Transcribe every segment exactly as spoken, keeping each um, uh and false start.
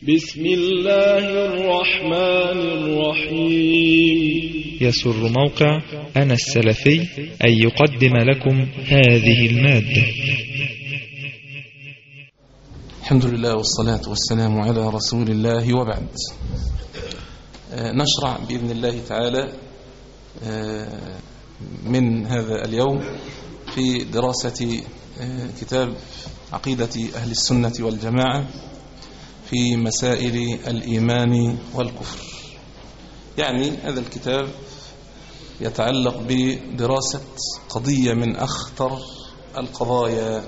بسم الله الرحمن الرحيم. يسر موقع أنا السلفي أن يقدم لكم هذه المادة. الحمد لله والصلاة والسلام على رسول الله، وبعد. نشرع بإذن الله تعالى من هذا اليوم في دراسة كتاب عقيدة أهل السنة والجماعة في مسائل الإيمان والكفر. يعني هذا الكتاب يتعلق بدراسة قضية من أخطر القضايا،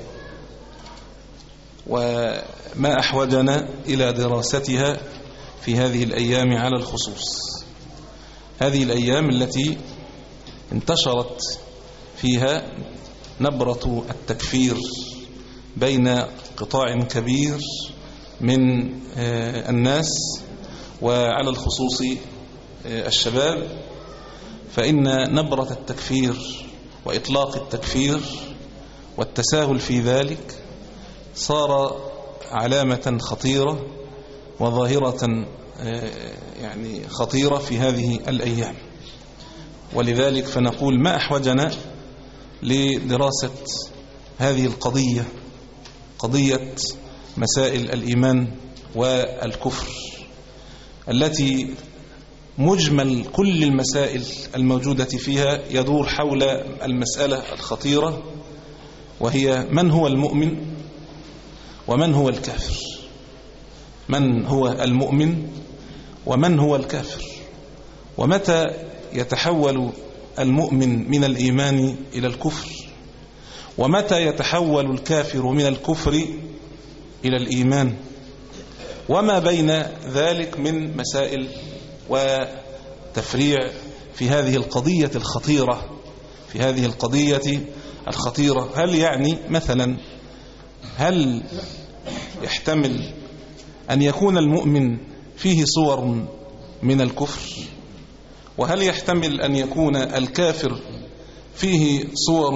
وما أحوجنا إلى دراستها في هذه الأيام على الخصوص. هذه الأيام التي انتشرت فيها نبرة التكفير بين قطاع كبير من الناس، وعلى الخصوص الشباب، فإن نبرة التكفير وإطلاق التكفير والتساهل في ذلك صار علامة خطيرة وظاهرة يعني خطيرة في هذه الأيام. ولذلك فنقول ما أحوجنا لدراسة هذه القضية، قضية مسائل الإيمان والكفر، التي مجمل كل المسائل الموجودة فيها يدور حول المسألة الخطيرة، وهي من هو المؤمن ومن هو الكافر. من هو المؤمن ومن هو الكافر، ومتى يتحول المؤمن من الإيمان إلى الكفر، ومتى يتحول الكافر من الكفر إلى الإيمان، وما بين ذلك من مسائل وتفريع في هذه القضية الخطيرة في هذه القضية الخطيرة. هل يعني مثلا هل يحتمل أن يكون المؤمن فيه صور من الكفر، وهل يحتمل أن يكون الكافر فيه صور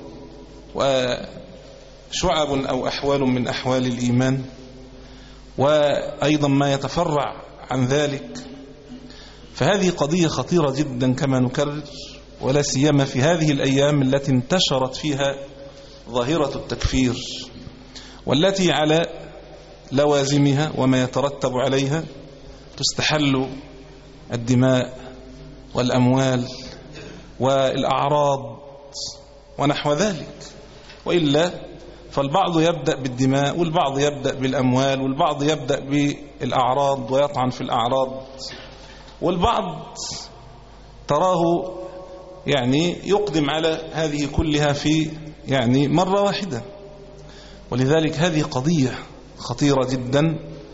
وشعب أو أحوال من أحوال الإيمان، وأيضا ما يتفرع عن ذلك؟ فهذه قضية خطيرة جدا كما نكرر، ولا سيما في هذه الأيام التي انتشرت فيها ظاهرة التكفير، والتي على لوازمها وما يترتب عليها تستحل الدماء والأموال والأعراض ونحو ذلك. وإلا فالبعض يبدأ بالدماء، والبعض يبدأ بالأموال، والبعض يبدأ بالأعراض ويطعن في الأعراض، والبعض تراه يعني يقدم على هذه كلها في يعني مرة واحدة. ولذلك هذه قضية خطيرة جدا،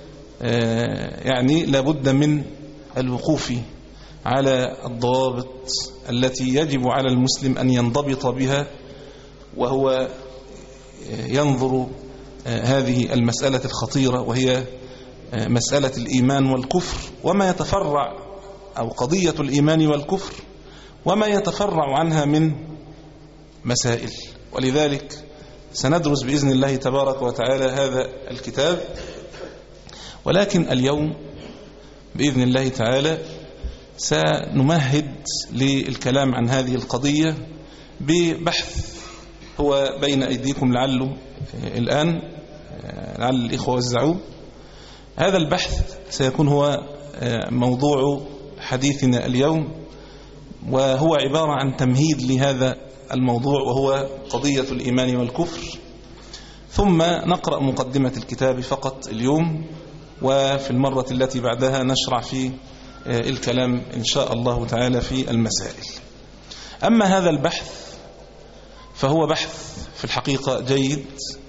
يعني لابد من الوقوف على الضوابط التي يجب على المسلم أن ينضبط بها، وهو ينظر هذه المسألة الخطيرة، وهي مسألة الإيمان والكفر، وما يتفرع أو قضية الإيمان والكفر وما يتفرع عنها من مسائل. ولذلك سندرس بإذن الله تبارك وتعالى هذا الكتاب، ولكن اليوم بإذن الله تعالى سنمهد للكلام عن هذه القضية ببحث هو بين أيديكم لعله الآن، لعل الإخوة وزعوه. هذا البحث سيكون هو موضوع حديثنا اليوم، وهو عبارة عن تمهيد لهذا الموضوع، وهو قضية الإيمان والكفر. ثم نقرأ مقدمة الكتاب فقط اليوم، وفي المرة التي بعدها نشرع في الكلام إن شاء الله تعالى في المسائل. أما هذا البحث فهو بحث في الحقيقة جيد،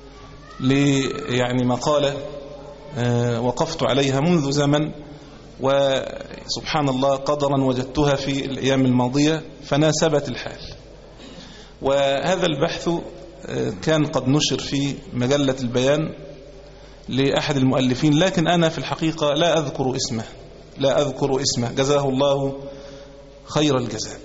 يعني مقالة وقفت عليها منذ زمن، وسبحان الله قدرا وجدتها في الأيام الماضية فناسبت الحال. وهذا البحث كان قد نشر في مجلة البيان لأحد المؤلفين، لكن أنا في الحقيقة لا أذكر اسمه لا أذكر اسمه جزاه الله خير الجزاء.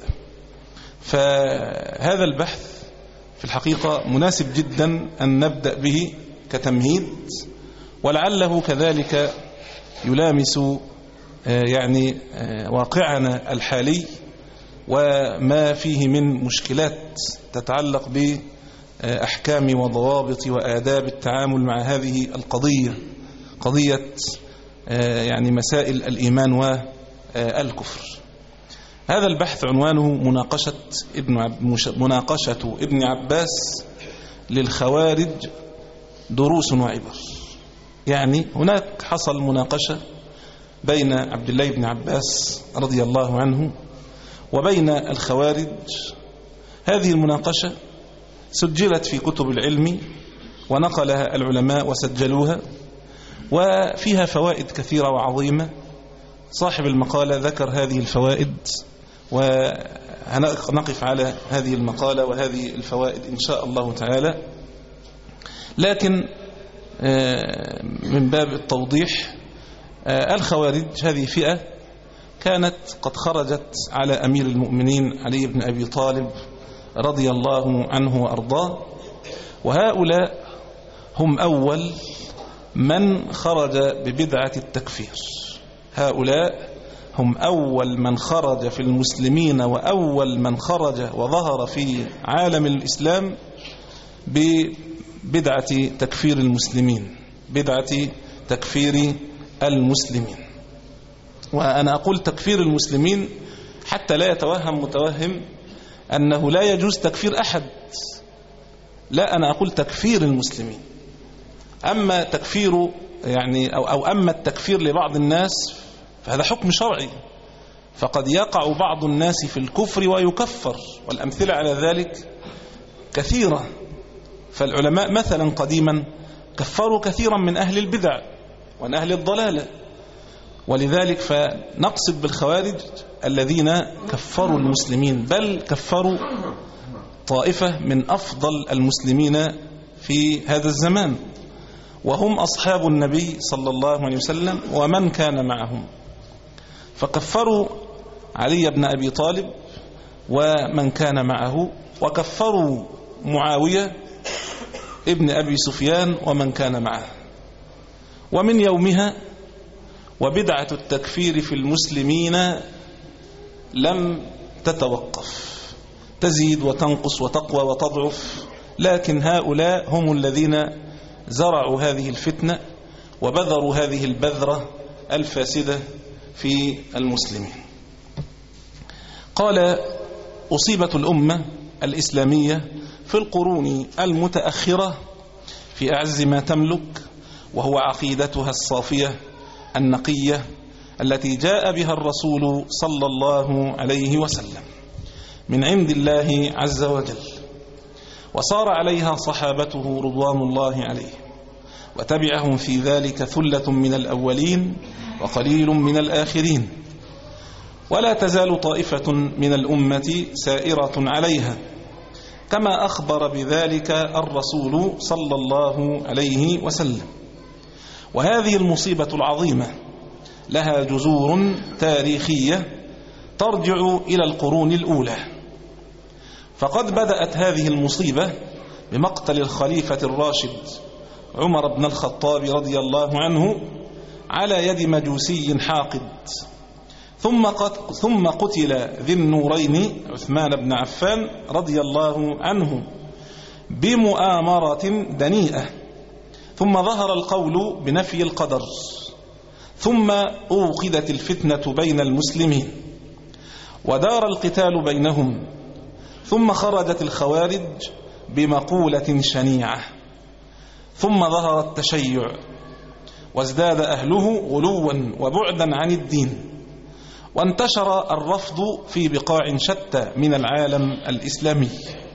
فهذا البحث في الحقيقة مناسب جدا أن نبدأ به كتمهيد، ولعله كذلك يلامس يعني واقعنا الحالي وما فيه من مشكلات تتعلق بأحكام وضوابط وآداب التعامل مع هذه القضية، قضية يعني مسائل الإيمان والكفر. هذا البحث عنوانه مناقشة ابن عب مناقشة ابن عباس للخوارج دروس وعبر. يعني هناك حصل مناقشة بين عبد الله بن عباس رضي الله عنه وبين الخوارج. هذه المناقشة سجلت في كتب العلم ونقلها العلماء وسجلوها، وفيها فوائد كثيرة وعظيمة. صاحب المقالة ذكر هذه الفوائد، ونقف على هذه المقالة وهذه الفوائد إن شاء الله تعالى. لكن من باب التوضيح، الخوارج هذه فئة كانت قد خرجت على أمير المؤمنين علي بن أبي طالب رضي الله عنه وأرضاه، وهؤلاء هم أول من خرج ببدعة التكفير. هؤلاء هم أول من خرج في المسلمين وأول من خرج وظهر في عالم الإسلام ببدعة تكفير المسلمين، بدعة تكفير المسلمين. وأنا أقول تكفير المسلمين حتى لا يتوهم متوهم أنه لا يجوز تكفير أحد، لا، أنا أقول تكفير المسلمين. أما تكفير يعني أو, أو أما التكفير لبعض الناس فهذا حكم شرعي، فقد يقع بعض الناس في الكفر ويكفر، والأمثلة على ذلك كثيرة. فالعلماء مثلا قديما كفروا كثيرا من أهل البدع ومن أهل الضلالة، ولذلك فنقصد بالخوارج الذين كفروا المسلمين، بل كفروا طائفة من أفضل المسلمين في هذا الزمان، وهم أصحاب النبي صلى الله عليه وسلم ومن كان معهم. فكفروا علي بن أبي طالب ومن كان معه، وكفروا معاوية ابن أبي سفيان ومن كان معه. ومن يومها وبدعة التكفير في المسلمين لم تتوقف، تزيد وتنقص وتقوى وتضعف. لكن هؤلاء هم الذين زرعوا هذه الفتنة وبذروا هذه البذرة الفاسدة في المسلمين. قال: أصيبت الأمة الإسلامية في القرون المتأخرة في أعز ما تملك، وهو عقيدتها الصافية النقية التي جاء بها الرسول صلى الله عليه وسلم من عند الله عز وجل، وصار عليها صحابته رضوان الله عليه، وتبعهم في ذلك ثلة من الأولين وقليل من الآخرين، ولا تزال طائفة من الأمة سائرة عليها، كما أخبر بذلك الرسول صلى الله عليه وسلم. وهذه المصيبة العظيمة لها جذور تاريخية ترجع إلى القرون الأولى. فقد بدأت هذه المصيبة بمقتل الخليفة الراشد عمر بن الخطاب رضي الله عنه على يد مجوسي حاقد، ثم ثم قتل ذي النورين عثمان بن عفان رضي الله عنه بمؤامرة دنيئة، ثم ظهر القول بنفي القدر، ثم أوقدت الفتنة بين المسلمين ودار القتال بينهم، ثم خرجت الخوارج بمقولة شنيعة، ثم ظهر التشيع وازداد أهله غلوا وبعدا عن الدين، وانتشر الرفض في بقاع شتى من العالم الإسلامي.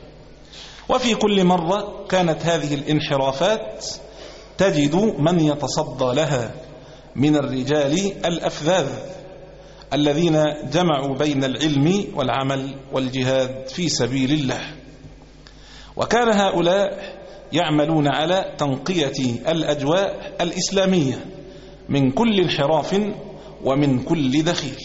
وفي كل مرة كانت هذه الانحرافات تجد من يتصدى لها من الرجال الأفذاذ الذين جمعوا بين العلم والعمل والجهاد في سبيل الله. وكان هؤلاء يعملون على تنقية الأجواء الإسلامية من كل انحراف ومن كل دخيل.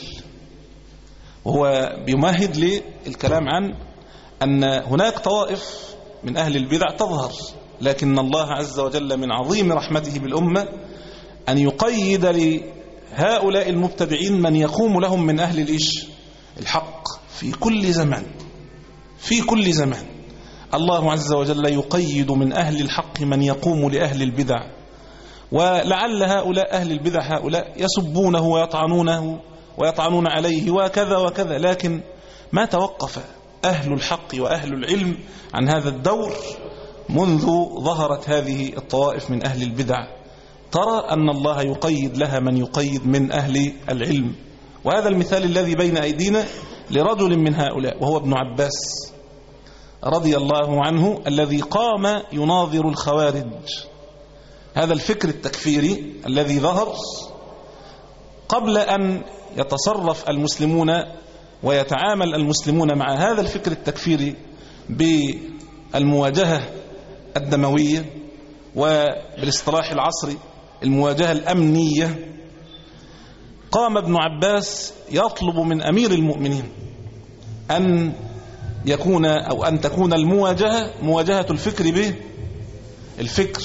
وهو بيمهد للكلام عن أن هناك طوائف من أهل البدع تظهر، لكن الله عز وجل من عظيم رحمته بالأمة أن يقيد هؤلاء المبتدعين من يقوم لهم من أهل الإيش الحق في كل زمان، في كل زمان الله عز وجل يقيد من أهل الحق من يقوم لأهل البدع، ولعل هؤلاء أهل البدع هؤلاء يسبونه ويطعنونه ويطعنون عليه وكذا وكذا، لكن ما توقف أهل الحق وأهل العلم عن هذا الدور منذ ظهرت هذه الطوائف من أهل البدع. ترى أن الله يقيد لها من يقيد من أهل العلم. وهذا المثال الذي بين أيدينا لرجل من هؤلاء، وهو ابن عباس رضي الله عنه، الذي قام يناظر الخوارج. هذا الفكر التكفيري الذي ظهر قبل أن يتصرف المسلمون ويتعامل المسلمون مع هذا الفكر التكفيري بالمواجهة الدموية، وبالاصطلاح العصري المواجهة الأمنية. قام ابن عباس يطلب من أمير المؤمنين أن يكون أو أن تكون المواجهة مواجهة الفكر به الفكر،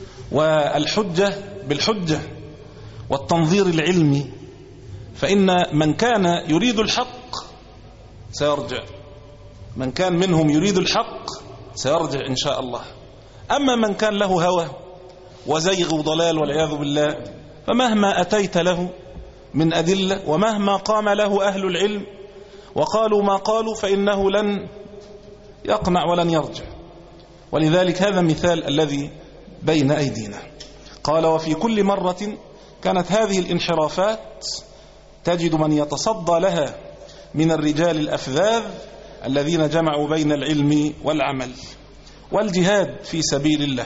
والحجة بالحجة، والتنظير العلمي، فإن من كان يريد الحق سيرجع، من كان منهم يريد الحق سيرجع إن شاء الله. أما من كان له هوى وزيغ وضلال والعياذ بالله، فمهما أتيت له من أدلة ومهما قام له أهل العلم وقالوا ما قالوا فإنه لن يقنع ولن يرجع. ولذلك هذا مثال الذي بين أيدينا. قال: وفي كل مرة كانت هذه الانحرافات تجد من يتصدى لها من الرجال الأفذاذ الذين جمعوا بين العلم والعمل والجهاد في سبيل الله.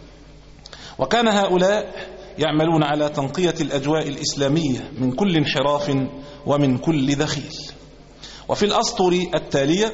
وكان هؤلاء يعملون على تنقية الأجواء الإسلامية من كل انحراف ومن كل دخيل. وفي الأسطر التالية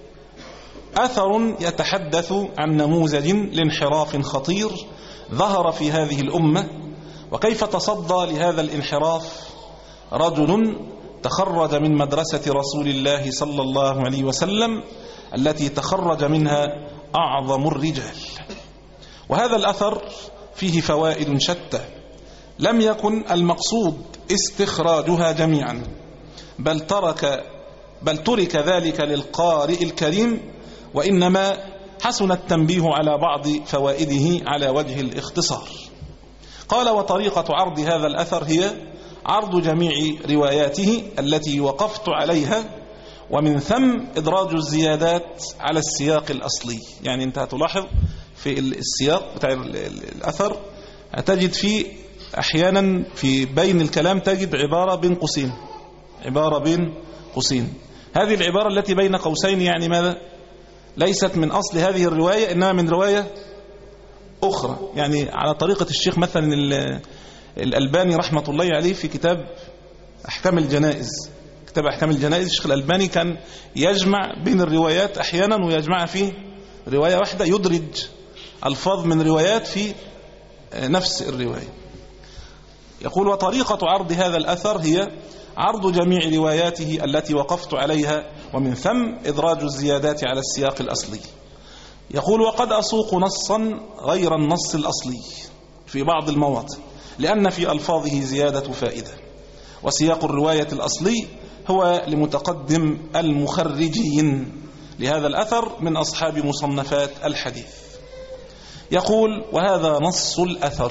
أثر يتحدث عن نموذج لانحراف خطير ظهر في هذه الأمة، وكيف تصدى لهذا الانحراف رجل تخرج من مدرسة رسول الله صلى الله عليه وسلم التي تخرج منها أعظم الرجال. وهذا الأثر فيه فوائد شتى، لم يكن المقصود استخراجها جميعا، بل ترك بل ترك ذلك للقارئ الكريم، وإنما حسن التنبيه على بعض فوائده على وجه الاختصار. قال: وطريقة عرض هذا الأثر هي عرض جميع رواياته التي وقفت عليها، ومن ثم إدراج الزيادات على السياق الأصلي. يعني أنت هتلاحظ في السياق بتاع الأثر هتجد فيه أحيانا في بين الكلام تجد عبارة بين قوسين، عبارة بين قوسين. هذه العبارة التي بين قوسين يعني ماذا؟ ليست من أصل هذه الرواية، إنما من رواية أخرى. يعني على طريقة الشيخ مثلا الألباني رحمة الله عليه في كتاب أحكام الجنائز، كتاب أحكام الجنائز الشيخ الألباني كان يجمع بين الروايات أحيانا ويجمع في رواية واحدة، يدرج الفاظ من روايات في نفس الرواية. يقول: وطريقة عرض هذا الأثر هي عرض جميع رواياته التي وقفت عليها، ومن ثم إدراج الزيادات على السياق الأصلي. يقول: وقد أسوق نصا غير النص الأصلي في بعض المواطن، لأن في ألفاظه زيادة فائدة، وسياق الرواية الأصلي هو لمتقدم المخرجين لهذا الأثر من أصحاب مصنفات الحديث. يقول: وهذا نص الأثر.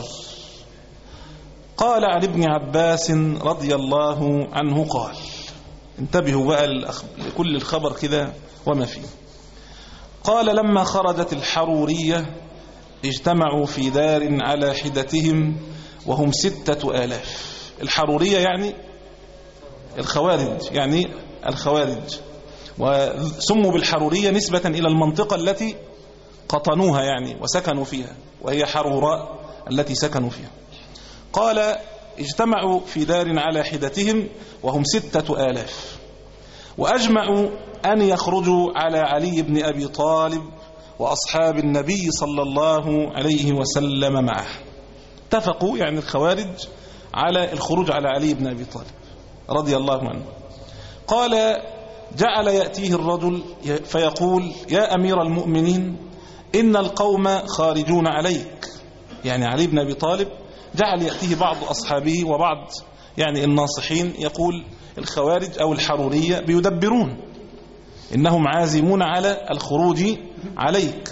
قال عن ابن عباس رضي الله عنه قال، انتبهوا بقى لكل الخبر كده وما فيه. قال: لما خرجت الحرورية اجتمعوا في دار على حدتهم وهم ستة آلاف. الحرورية يعني الخوارج، يعني الخوارج، وسموا بالحرورية نسبة إلى المنطقة التي قطنوها يعني وسكنوا فيها، وهي حروراء التي سكنوا فيها. قال: اجتمعوا في دار على حدتهم وهم ستة آلاف، وأجمعوا أن يخرجوا على علي بن أبي طالب وأصحاب النبي صلى الله عليه وسلم معه. اتفقوا يعني الخوارج على الخروج على علي بن أبي طالب رضي الله عنه. قال: جعل يأتيه الرجل فيقول: يا أمير المؤمنين إن القوم خارجون عليك. يعني علي بن أبي طالب جعل يأتيه بعض أصحابه وبعض يعني الناصحين يقول الخوارج أو الحرورية بيدبرون، إنهم عازمون على الخروج عليك.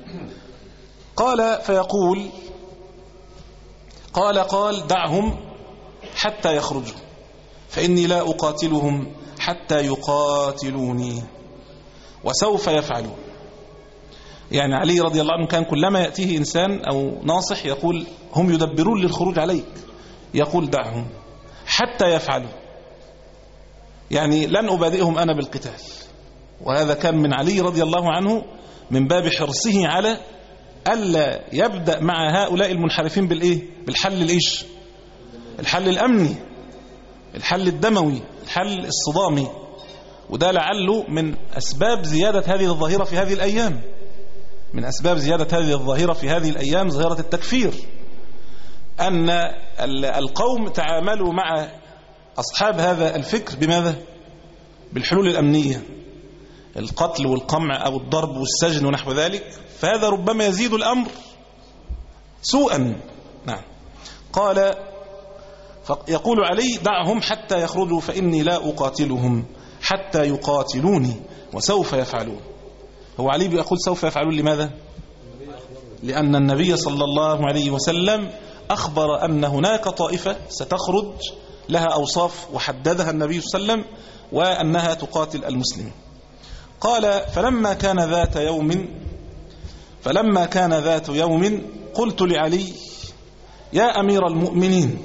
قال فيقول قال قال دعهم حتى يخرجوا فإني لا أقاتلهم حتى يقاتلوني وسوف يفعلون. يعني علي رضي الله عنه كان كلما يأتيه إنسان أو ناصح يقول هم يدبرون للخروج عليك، يقول دعهم حتى يفعلوا، يعني لن أبادئهم أنا بالقتال. وهذا كان من علي رضي الله عنه من باب حرصه على ألا يبدأ مع هؤلاء المنحرفين بالإيه؟ بالحل الإيش؟ الحل الأمني، الحل الدموي، الحل الصدامي. وده لعله من أسباب زيادة هذه الظاهرة في هذه الأيام، من أسباب زيادة هذه الظاهرة في هذه الأيام ظاهرة التكفير، أن القوم تعاملوا مع أصحاب هذا الفكر بماذا؟ بالحلول الأمنية، القتل والقمع أو الضرب والسجن ونحو ذلك، فهذا ربما يزيد الأمر سوءا. نعم. قال يقول علي دعهم حتى يخرجوا فإني لا أقاتلهم حتى يقاتلوني وسوف يفعلون. هو علي بيقول سوف يفعلون لماذا؟ لأن النبي صلى الله عليه وسلم أخبر أن هناك طائفة ستخرج لها أوصاف وحددها النبي صلى الله عليه وسلم وأنها تقاتل المسلمين. قال فلما كان ذات يوم فلما كان ذات يوم قلت لعلي يا أمير المؤمنين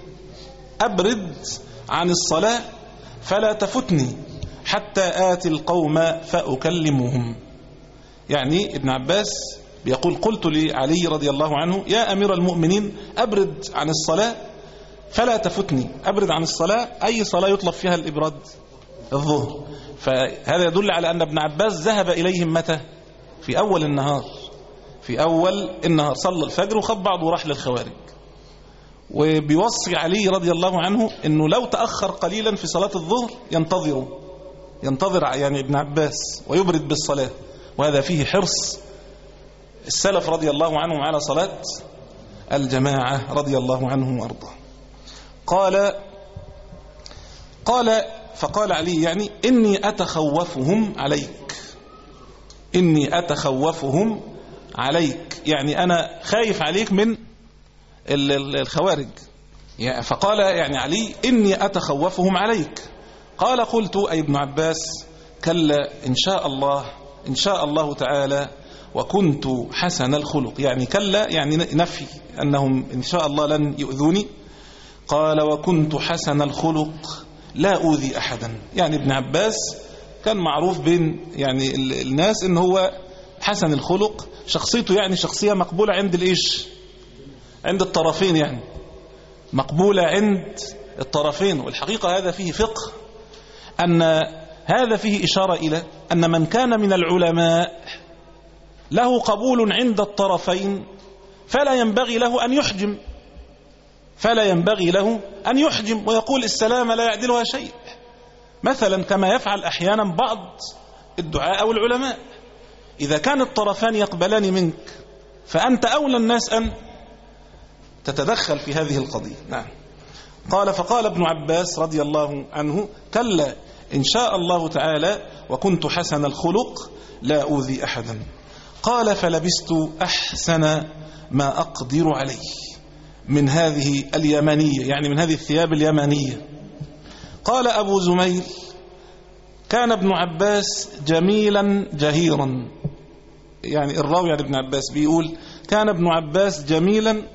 أبرد عن الصلاة فلا تفتني حتى آتي القوم فأكلمهم. يعني ابن عباس بيقول قلت لعلي رضي الله عنه يا أمير المؤمنين أبرد عن الصلاة فلا تفتني. أبرد عن الصلاة أي صلاة يطلب فيها الإبراد؟ الظهر. فهذا يدل على أن ابن عباس ذهب إليهم متى؟ في أول النهار، في أول النهار صلى الفجر وخب بعض وراح للخوارج. وبيوصي علي رضي الله عنه أنه لو تأخر قليلا في صلاة الظهر ينتظره ينتظر يعني ابن عباس ويبرد بالصلاة. وهذا فيه حرص السلف رضي الله عنهم على صلاة الجماعة رضي الله عنهم وارضاه. قال قال فقال علي يعني إني أتخوفهم عليك، إني أتخوفهم عليك، يعني أنا خايف عليك من الخوارج. فقال يعني علي إني أتخوفهم عليك. قال قلت أي ابن عباس كلا إن شاء الله إن شاء الله تعالى وكنت حسن الخلق، يعني كلا يعني نفي أنهم إن شاء الله لن يؤذوني. قال وكنت حسن الخلق لا أوذي أحدا. يعني ابن عباس كان معروف بين يعني الناس إن هو حسن الخلق، شخصيته يعني شخصية مقبولة عند الإيش؟ عند الطرفين، يعني مقبولة عند الطرفين. والحقيقة هذا فيه فقه، أن هذا فيه إشارة إلى أن من كان من العلماء له قبول عند الطرفين فلا ينبغي له أن يحجم فلا ينبغي له أن يحجم ويقول السلام لا يعدلها شيء، مثلا كما يفعل أحيانا بعض الدعاء أو العلماء. إذا كان الطرفان يقبلان منك فأنت أولى الناس أن تتدخل في هذه القضية. نعم. قال فقال ابن عباس رضي الله عنه كلا إن شاء الله تعالى وكنت حسن الخلق لا أوذي أحدا. قال فلبست أحسن ما أقدر عليه من هذه اليمنية، يعني من هذه الثياب اليمنية. قال أبو زميل كان ابن عباس جميلا جهيرا، يعني الراوي عن ابن عباس بيقول كان ابن عباس جميلا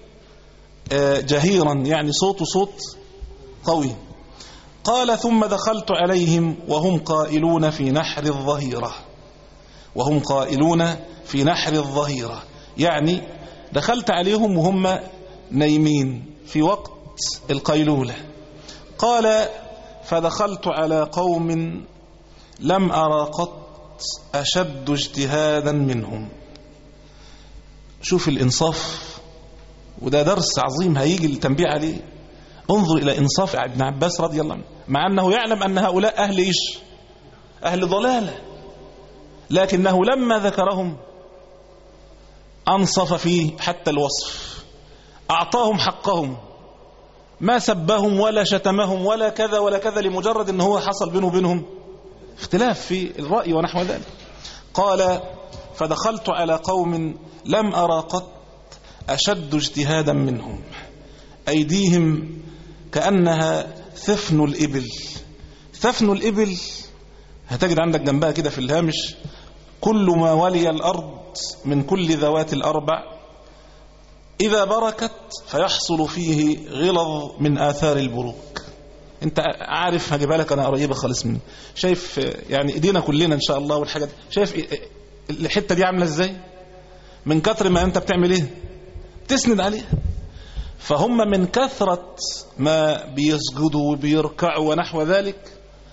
جهيرا، يعني صوت صوت قوي. قال ثم دخلت عليهم وهم قائلون في نحر الظهيرة وهم قائلون في نحر الظهيرة يعني دخلت عليهم وهم نايمين في وقت القيلولة. قال فدخلت على قوم لم أرى قط أشد اجتهادا منهم. شوف الإنصاف، وده درس عظيم هيجي التنبيه عليه. انظر إلى إنصاف ابن عباس رضي الله عنه، مع أنه يعلم أن هؤلاء أهل إيش؟ أهل ضلالة، لكنه لما ذكرهم أنصف فيه حتى الوصف، أعطاهم حقهم، ما سبهم ولا شتمهم ولا كذا ولا كذا، لمجرد ان هو حصل بينه وبينهم اختلاف في الرأي ونحو ذلك. قال فدخلت على قوم لم أرى قط أشد اجتهادا منهم، أيديهم كأنها ثفن الإبل. ثفن الإبل هتجد عندك جنبها كده في الهامش كل ما ولي الأرض من كل ذوات الأربع إذا بركت فيحصل فيه غلظ من آثار البروك. انت عارف هجيبها لك انا قريبه خالص مني، شايف يعني ايدينا كلنا ان شاء الله والحاجات، شايف الحته دي عامله ازاي من كتر ما انت بتعمل ايه تسند عليها. فهم من كثره ما بيسجدوا وبيركعوا ونحو ذلك،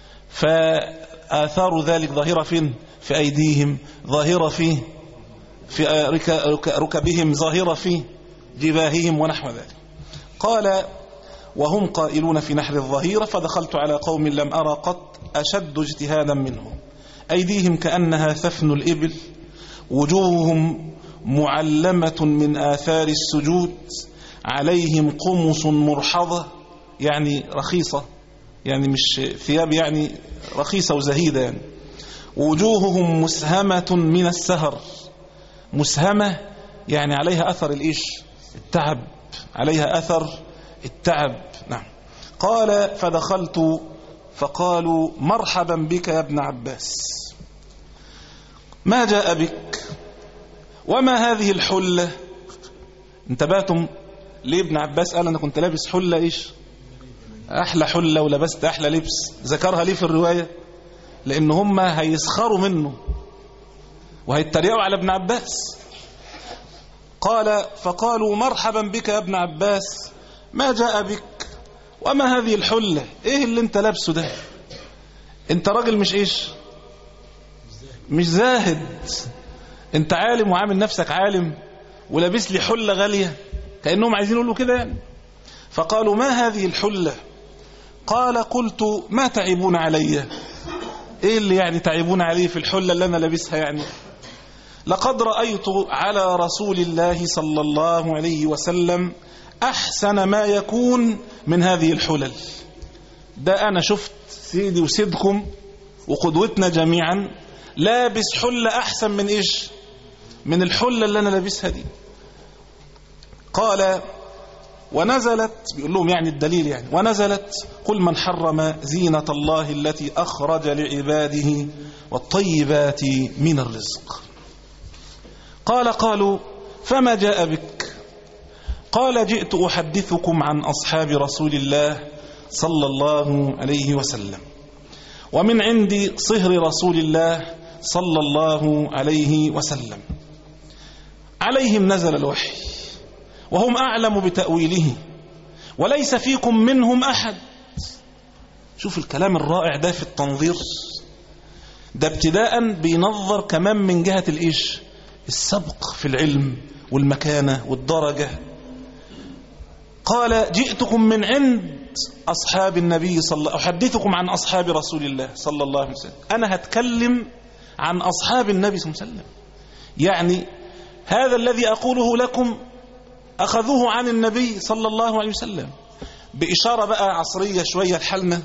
فآثار ذلك ظاهره فين؟ في ايديهم، ظاهره في في ركبهم، ظاهره في جباههم ونحو ذلك. قال وهم قائلون في نحر الظهيرة فدخلت على قوم لم أرى قط أشد اجتهادا منهم، أيديهم كأنها ثفن الإبل، وجوههم معلمة من آثار السجود، عليهم قمص مرحضة يعني رخيصة، يعني مش ثياب يعني رخيصة وزهيدة يعني. وجوههم مسهمة من السهر، مسهمة يعني عليها أثر الإيش؟ التعب، عليها أثر التعب. نعم. قال فدخلت فقالوا مرحبا بك يا ابن عباس، ما جاء بك وما هذه الحلة؟ انتبهتم ليه ابن عباس قال أنا كنت لابس حلة إيش أحلى حلة ولبست أحلى لبس؟ ذكرها ليه في الرواية؟ لأن هم هيسخروا منه وهيتريقوا على ابن عباس. قال فقالوا مرحبا بك يا ابن عباس، ما جاء بك وما هذه الحلة؟ ايه اللي انت لابسه ده؟ انت راجل مش ايش مش زاهد، انت عالم وعامل نفسك عالم ولابس لي حلة غالية، كأنهم عايزين يقولوا كده يعني. فقالوا ما هذه الحلة؟ قال قلت ما تعبون علي، ايه اللي يعني تعبون عليه في الحلة اللي انا لابسها يعني؟ لقد رأيت على رسول الله صلى الله عليه وسلم أحسن ما يكون من هذه الحلل. ده أنا شفت سيدي وسيدكم وقدوتنا جميعا لابس حلة أحسن من إيش؟ من الحلة اللي أنا لابسها دي. قال ونزلت، بيقول لهم يعني الدليل يعني، ونزلت قل من حرم زينة الله التي أخرج لعباده والطيبات من الرزق. قال قالوا فما جاء بك؟ قال جئت أحدثكم عن أصحاب رسول الله صلى الله عليه وسلم، ومن عند صهر رسول الله صلى الله عليه وسلم، عليهم نزل الوحي وهم أعلم بتأويله وليس فيكم منهم أحد. شوف الكلام الرائع ده في التنظير ده، ابتداء بينظر كمان من جهة الإيش؟ السبق في العلم والمكانة والدرجة. قال جئتكم من عند أصحاب النبي صلى الله، أحدثكم عن أصحاب رسول الله صلى الله عليه وسلم، أنا هتكلم عن أصحاب النبي صلى الله عليه وسلم. يعني هذا الذي أقوله لكم أخذوه عن النبي صلى الله عليه وسلم. بإشارة بقى عصرية شوية لحالنا،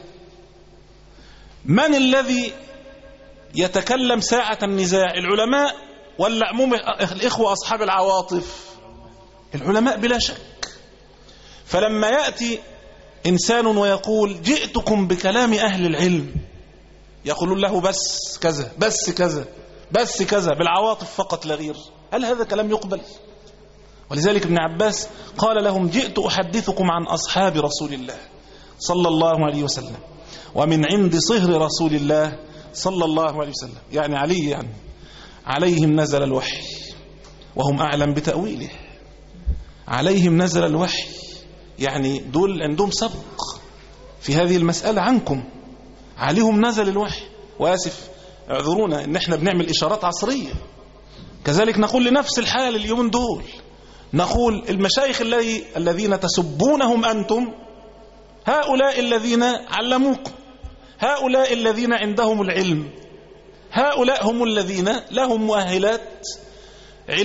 من الذي يتكلم ساعة النزاع؟ العلماء ولا عموم الإخوة أصحاب العواطف؟ العلماء بلا شك. فلما يأتي إنسان ويقول جئتكم بكلام أهل العلم، يقولون له بس كذا بس كذا بس كذا بالعواطف فقط لا غير، هل هذا كلام يقبل؟ ولذلك ابن عباس قال لهم جئت أحدثكم عن أصحاب رسول الله صلى الله عليه وسلم ومن عند صهر رسول الله صلى الله عليه وسلم، يعني علي، يعني عليهم نزل الوحي وهم أعلم بتأويله. عليهم نزل الوحي يعني دول عندهم سبق في هذه المسألة عنكم، عليهم نزل الوحي. وآسف اعذرونا ان احنا بنعمل إشارات عصرية، كذلك نقول لنفس الحال اليوم دول، نقول المشايخ الذي الذين تسبونهم أنتم، هؤلاء الذين علموكم، هؤلاء الذين عندهم العلم، هؤلاء هم الذين لهم مؤهلات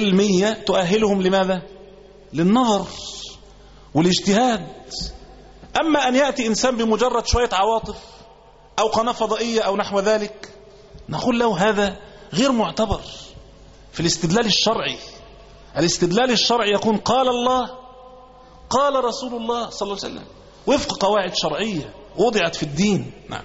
علمية تؤهلهم لماذا؟ للنظر والاجتهاد. أما أن يأتي إنسان بمجرد شوية عواطف أو قناة فضائية أو نحو ذلك، نقول له هذا غير معتبر في الاستدلال الشرعي. الاستدلال الشرعي يكون قال الله قال رسول الله صلى الله عليه وسلم وفق قواعد شرعية وضعت في الدين. نعم.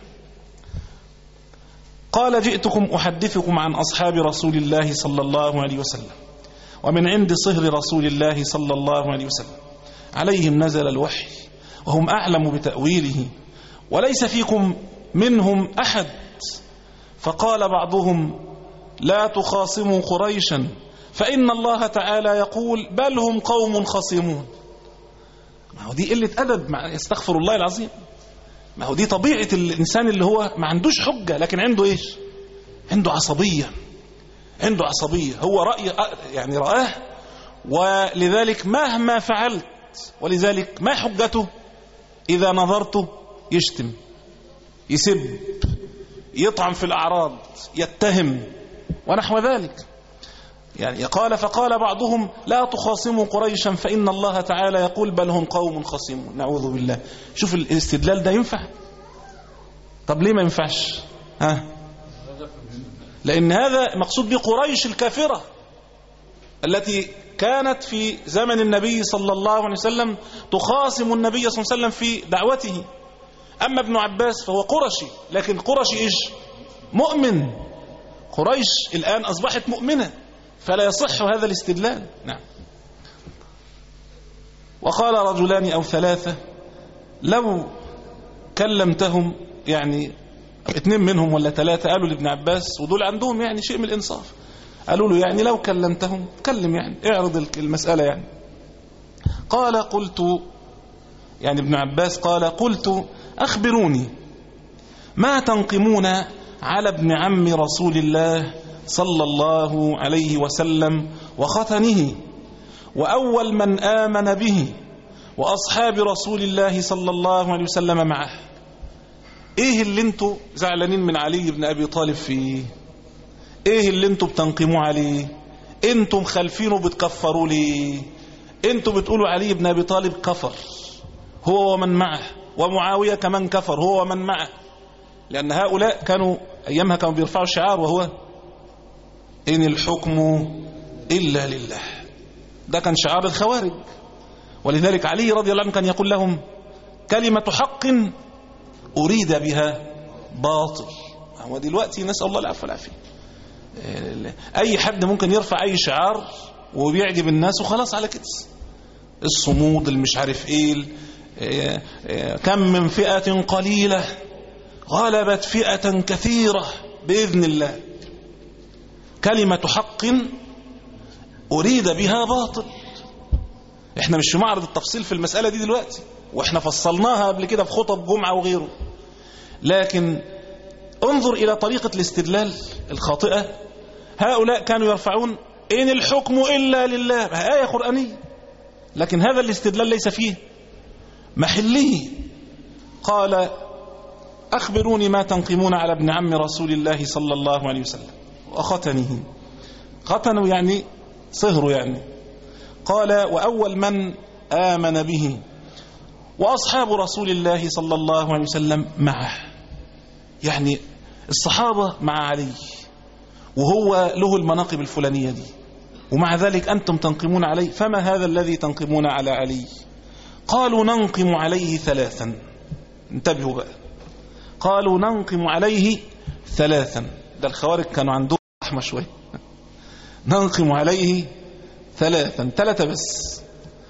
قال جئتكم أحدثكم عن أصحاب رسول الله صلى الله عليه وسلم ومن عند صهر رسول الله صلى الله عليه وسلم، عليهم نزل الوحي وهم أعلم بتأويله وليس فيكم منهم أحد. فقال بعضهم لا تخاصموا قريشا فإن الله تعالى يقول بل هم قوم خصيمون. ما هو دي قلة أدب، يستغفر الله العظيم. ما هو دي طبيعة الإنسان اللي هو ما عندوش حجة لكن عنده إيش؟ عنده عصبية، عنده عصبية. هو رأي يعني رآه، ولذلك مهما فعلت، ولذلك ما حجته؟ إذا نظرته يشتم، يسب، يطعن في الأعراض، يتهم ونحو ذلك. يعني قال فقال بعضهم لا تخاصموا قريشا فإن الله تعالى يقول بل هم قوم خصيمون. نعوذ بالله. شوف الاستدلال ده ينفع؟ طب ليه ما ينفعش؟ ها؟ لأن هذا مقصود بقريش الكافرة التي كانت في زمن النبي صلى الله عليه وسلم تخاصم النبي صلى الله عليه وسلم في دعوته. أما ابن عباس فهو قرشي، لكن قرشي إيش؟ مؤمن. قريش الآن أصبحت مؤمنة، فلا يصح هذا الاستدلال. نعم. وقال رجلان أو ثلاثة لو كلمتهم، يعني اثنين منهم ولا ثلاثة قالوا لابن عباس، ودول عندهم يعني شيء من الإنصاف، قالوا له يعني لو كلمتهم كلم، يعني اعرض المسألة. يعني قال قلت، يعني ابن عباس قال قلت أخبروني ما تنقمون على ابن عم رسول الله صلى الله عليه وسلم وختنه وأول من آمن به وأصحاب رسول الله صلى الله عليه وسلم معه. ايه اللي انتوا زعلانين من علي بن أبي طالب فيه؟ ايه اللي انتوا بتنقموا عليه؟ انتوا مخالفينه بتكفروا ليه؟ انتوا بتقولوا علي بن أبي طالب كفر هو ومن معه، ومعاوية كمان كفر هو ومن معه، لأن هؤلاء كانوا أيامها كانوا بيرفعوا شعار وهو إن الحكم إلا لله. ده كان شعار الخوارج. ولذلك علي رضي الله عنه كان يقول لهم كلمة حق أريد بها باطل. هو دلوقتي نسأل الله العفو والعافية، أي حد ممكن يرفع أي شعار وبيعجب الناس وخلاص على كده. الصمود المش عارف إيه، كم من فئة قليلة غلبت فئة كثيرة بإذن الله. كلمة حق أريد بها باطل. احنا مش في معرض التفصيل في المسألة دي دلوقتي، واحنا فصلناها قبل كده في خطب جمعة وغيره، لكن انظر إلى طريقة الاستدلال الخاطئة. هؤلاء كانوا يرفعون إن الحكم إلا لله، آية قرآنية، لكن هذا الاستدلال ليس فيه محله. قال أخبروني ما تنقمون على ابن عم رسول الله صلى الله عليه وسلم وختنه. ختنوا يعني صهروا يعني. قال وأول من آمن به وأصحاب رسول الله صلى الله عليه وسلم معه، يعني الصحابة مع علي وهو له المناقب الفلانية دي، ومع ذلك أنتم تنقمون عليه، فما هذا الذي تنقمون على علي؟ قالوا ننقم عليه ثلاثا. انتبهوا بقى، قالوا ننقم عليه ثلاثا. ده الخوارج كانوا عندهم رحمة شوية. ننقم عليه ثلاثا، ثلاثة بس.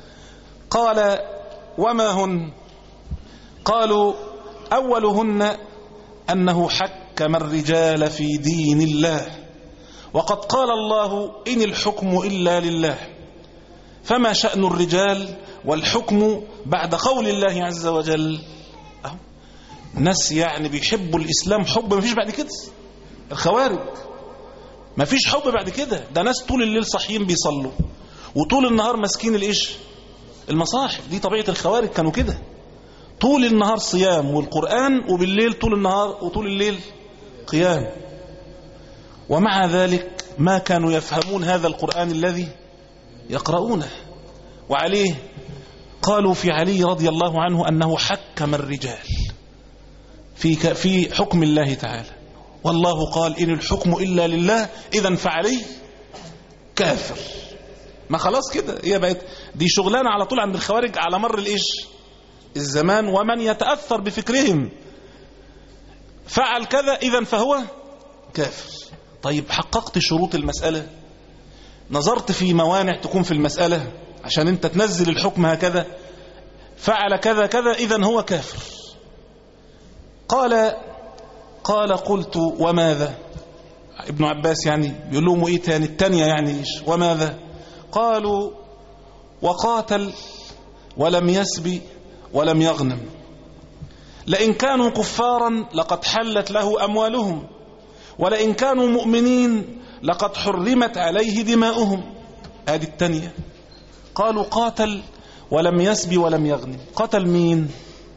قال وما هن؟ قالوا أولهن أنه حكم الرجال في دين الله، وقد قال الله إن الحكم إلا لله، فما شأن الرجال والحكم بعد قول الله عز وجل؟ أهو ناس يعني بيحبوا الإسلام حب ما فيش بعد كده. الخوارج ما فيش حب بعد كده، ده ناس طول الليل صاحيين بيصلوا وطول النهار ماسكين الإيش؟ المصاحف. دي طبيعة الخوارج، كانوا كده طول النهار صيام والقرآن، وبالليل طول النهار وطول الليل قيام. ومع ذلك ما كانوا يفهمون هذا القرآن الذي يقرؤونه، وعليه قالوا في علي رضي الله عنه أنه حكم الرجال في في حكم الله تعالى، والله قال إن الحكم إلا لله، إذن فعلي كافر. ما خلاص كده، هي بقت دي شغلانة على طول عند الخوارج على مر الإيش الزمان، ومن يتأثر بفكرهم فعل كذا إذن فهو كافر. طيب حققت شروط المسألة، نظرت في موانع تكون في المسألة عشان انت تنزل الحكم هكذا، فعل كذا كذا إذن هو كافر. قال قال قلت وماذا؟ ابن عباس يعني بيقول لهم ايه تاني التانية يعني ايش وماذا؟ قالوا وقاتل ولم يسبي ولم يغنم، لئن كانوا كفارا لقد حلت له أموالهم، ولئن كانوا مؤمنين لقد حرمت عليه دماؤهم. هذه التانية. قالوا قاتل ولم يسبي ولم يغنم، قتل مين؟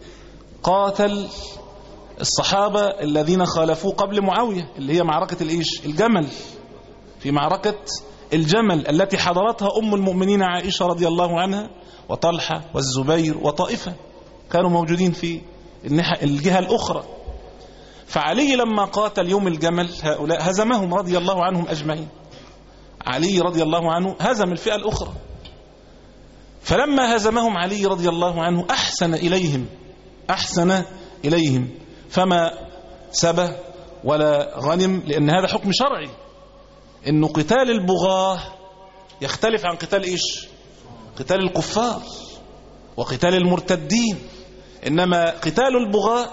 قاتل الصحابة الذين خالفوه قبل معاوية، اللي هي معركة الإيش الجمل، في معركة الجمل التي حضرتها أم المؤمنين عائشة رضي الله عنها وطلحة والزبير وطائفة كانوا موجودين في الجهة الأخرى. فعلي لما قاتل يوم الجمل هؤلاء هزمهم رضي الله عنهم أجمعين. علي رضي الله عنه هزم الفئة الأخرى، فلما هزمهم علي رضي الله عنه أحسن إليهم أحسن إليهم فما سبى ولا غنم، لأن هذا حكم شرعي، إنه قتال البغاة يختلف عن قتال إيش قتال الكفار وقتال المرتدين، إنما قتال البغاة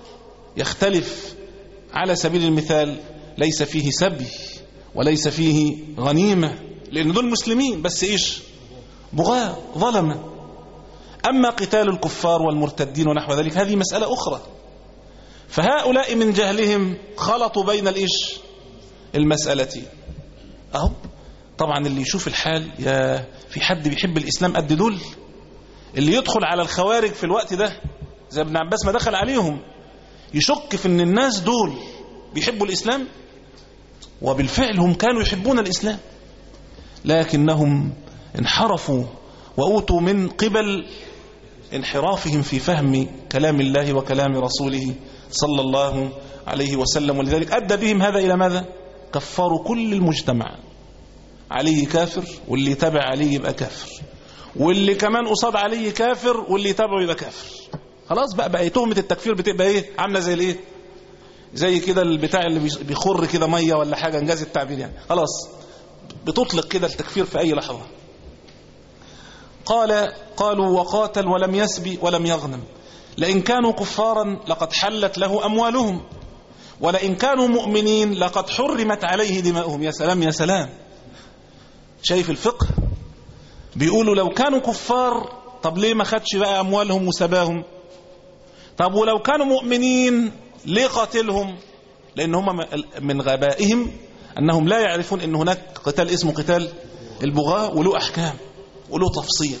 يختلف. على سبيل المثال ليس فيه سبي وليس فيه غنيمة، لأن دول مسلمين بس إيش بغاة ظلمة. أما قتال الكفار والمرتدين ونحو ذلك هذه مسألة أخرى. فهؤلاء من جهلهم خلطوا بين الإيش المسألتين. أهو طبعا اللي يشوف الحال، يا في حد بيحب الإسلام قد دول؟ اللي يدخل على الخوارج في الوقت ده زي ابن عباس ما دخل عليهم يشك في ان الناس دول بيحبوا الإسلام، وبالفعل هم كانوا يحبون الإسلام، لكنهم انحرفوا وأوتوا من قبل انحرافهم في فهم كلام الله وكلام رسوله صلى الله عليه وسلم. ولذلك أدى بهم هذا إلى ماذا؟ كفروا كل المجتمع. علي كافر، واللي تبع علي يبقى كافر، واللي كمان قصاد علي كافر، واللي تبعه يبقى كافر. خلاص بقى بقى تهمة التكفير بتبقى ايه؟ عاملة زي الايه؟ زي كده البتاع اللي بيخر كده مية ولا حاجة، انجاز التعبير يعني، خلاص بتطلق كده التكفير في أي لحظة. قال قالوا وقاتل ولم يسبي ولم يغنم، لئن كانوا كفارا لقد حلت له أموالهم، ولئن كانوا مؤمنين لقد حرمت عليه دماؤهم. يا سلام يا سلام، شايف الفقه؟ بيقولوا لو كانوا كفار طب ليه ما خدش بقى أموالهم وسباهم؟ طب ولو كانوا مؤمنين ليه قاتلهم؟ لأن هم من غبائهم أنهم لا يعرفون أن هناك قتال اسمه قتال البغاة وله أحكام وله تفصيل.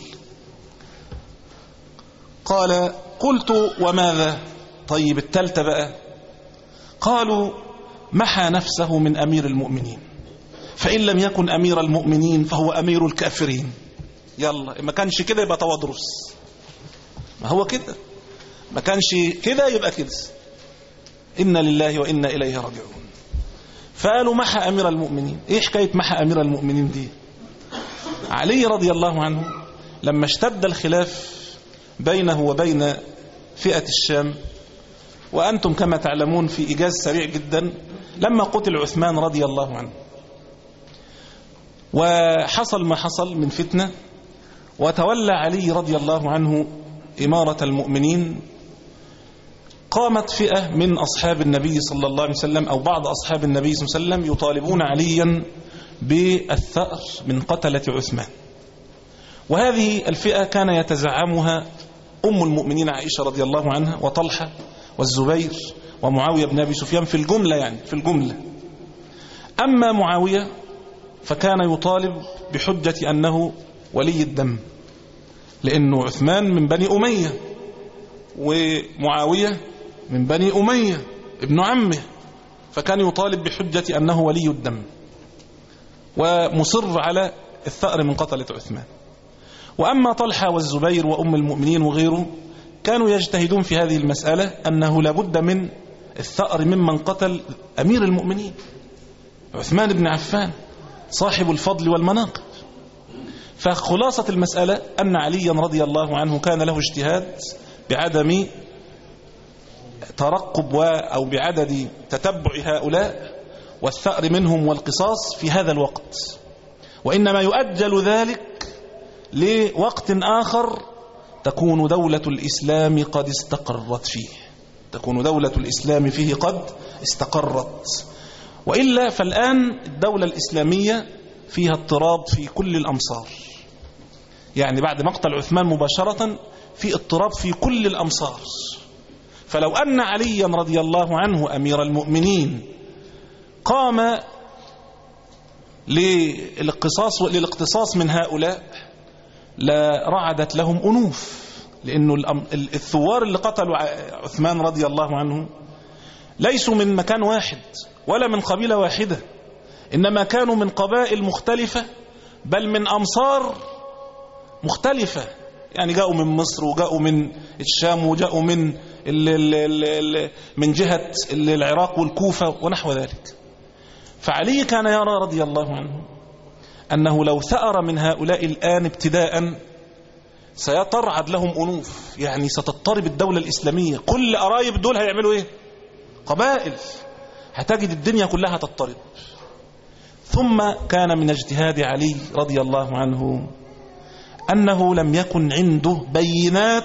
قال قلت وماذا؟ طيب التالتة بقى. قالوا محى نفسه من أمير المؤمنين، فإن لم يكن أمير المؤمنين فهو أمير الكافرين. يلا ما كانش كده يبقى توادرس، ما هو كده، ما كانش كده يبقى كده. إنا لله وإنا إليه راجعون. فقالوا محى أمير المؤمنين. إيه حكاية محى أمير المؤمنين دي؟ علي رضي الله عنه لما اشتد الخلاف بينه وبين فئة الشام، وأنتم كما تعلمون في إيجاز سريع جدا لما قتل عثمان رضي الله عنه وحصل ما حصل من فتنة، وتولى علي رضي الله عنه إمارة المؤمنين، قامت فئة من أصحاب النبي صلى الله عليه وسلم أو بعض أصحاب النبي صلى الله عليه وسلم يطالبون عليا بالثأر من قتلة عثمان. وهذه الفئة كان يتزعمها أم المؤمنين عائشة رضي الله عنها وطلحة والزبير ومعاوية بن أبي سفيان في الجملة، يعني في الجملة. أما معاوية فكان يطالب بحجة أنه ولي الدم، لأنه عثمان من بني أمية ومعاوية من بني أمية ابن عمه، فكان يطالب بحجة أنه ولي الدم ومصر على الثأر من قتلة عثمان. وأما طلحة والزبير وأم المؤمنين وغيره كانوا يجتهدون في هذه المسألة أنه لابد من الثأر ممن قتل أمير المؤمنين عثمان بن عفان صاحب الفضل والمناقب. فخلاصة المسألة أن عليا رضي الله عنه كان له اجتهاد بعدم ترقب أو بعدد تتبع هؤلاء والثأر منهم والقصاص في هذا الوقت، وإنما يؤجل ذلك لوقت آخر تكون دولة الإسلام قد استقرت فيه، تكون دولة الإسلام فيه قد استقرت. وإلا فالآن الدولة الإسلامية فيها اضطراب في كل الأمصار، يعني بعد مقتل عثمان مباشرة في اضطراب في كل الأمصار. فلو أن عليا رضي الله عنه أمير المؤمنين قام للاقتصاص للاقتصاص من هؤلاء لرعدت لهم أنوف، لأنه الثوار اللي قتلوا عثمان رضي الله عنه ليسوا من مكان واحد ولا من قبيلة واحدة، إنما كانوا من قبائل مختلفة بل من أمصار مختلفة، يعني جاءوا من مصر وجاءوا من الشام وجاءوا من ال ال ال ال من جهة العراق والكوفة ونحو ذلك. فعلي كان يرى رضي الله عنه أنه لو ثأر من هؤلاء الآن ابتداء سيترعد لهم أنوف، يعني ستضطرب الدولة الإسلامية، كل قرايب دول هيعملوا إيه؟ قبائل، هتجد الدنيا كلها تضطرب. ثم كان من اجتهاد علي رضي الله عنه أنه لم يكن عنده بينات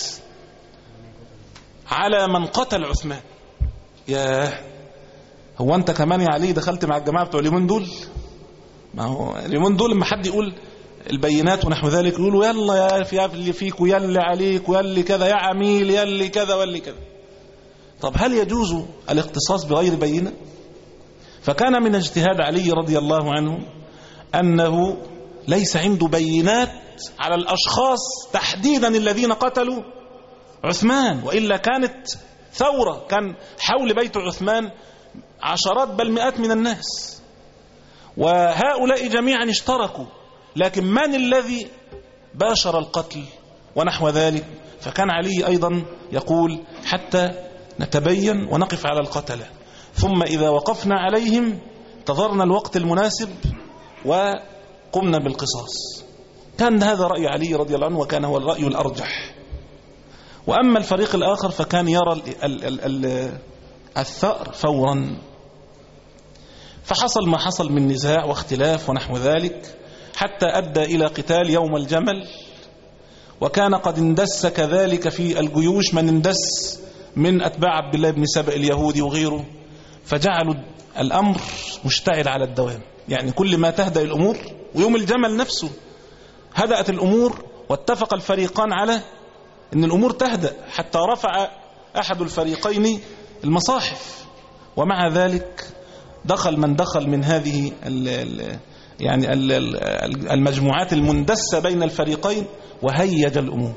على من قتل عثمان. ياه، هو أنت كمان يا علي دخلت مع الجماعة بتوع اليومين دول؟ ما هو اليومين دول لما حد يقول البينات ونحو ذلك يقولوا يلا يا في اللي فيك ويلي عليك ويلي كذا يا عميل يلي كذا ويلي كذا. طب هل يجوز الاختصاص بغير بينة؟ فكان من اجتهاد علي رضي الله عنه أنه ليس عنده بينات على الأشخاص تحديدا الذين قتلوا عثمان، وإلا كانت ثورة، كان حول بيت عثمان عشرات بل مئات من الناس وهؤلاء جميعا اشتركوا، لكن من الذي باشر القتل ونحو ذلك؟ فكان علي أيضا يقول حتى نتبين ونقف على القتلة، ثم إذا وقفنا عليهم انتظرنا الوقت المناسب وقمنا بالقصاص. كان هذا رأي علي رضي الله عنه وكان هو الرأي الأرجح. وأما الفريق الآخر فكان يرى ال ال ال الثأر فورا. فحصل ما حصل من نزاع واختلاف ونحو ذلك حتى أدى إلى قتال يوم الجمل، وكان قد اندس كذلك في الجيوش من اندس من أتباع عبد الله بن سبأ اليهودي وغيره، فجعلوا الأمر مشتعل على الدوام، يعني كل ما تهدأ الأمور. ويوم الجمل نفسه هدأت الأمور واتفق الفريقان على أن الأمور تهدأ حتى رفع أحد الفريقين المصاحف، ومع ذلك دخل من دخل من هذه ال ال يعني ال ال المجموعات المندسة بين الفريقين وهيج الأمور،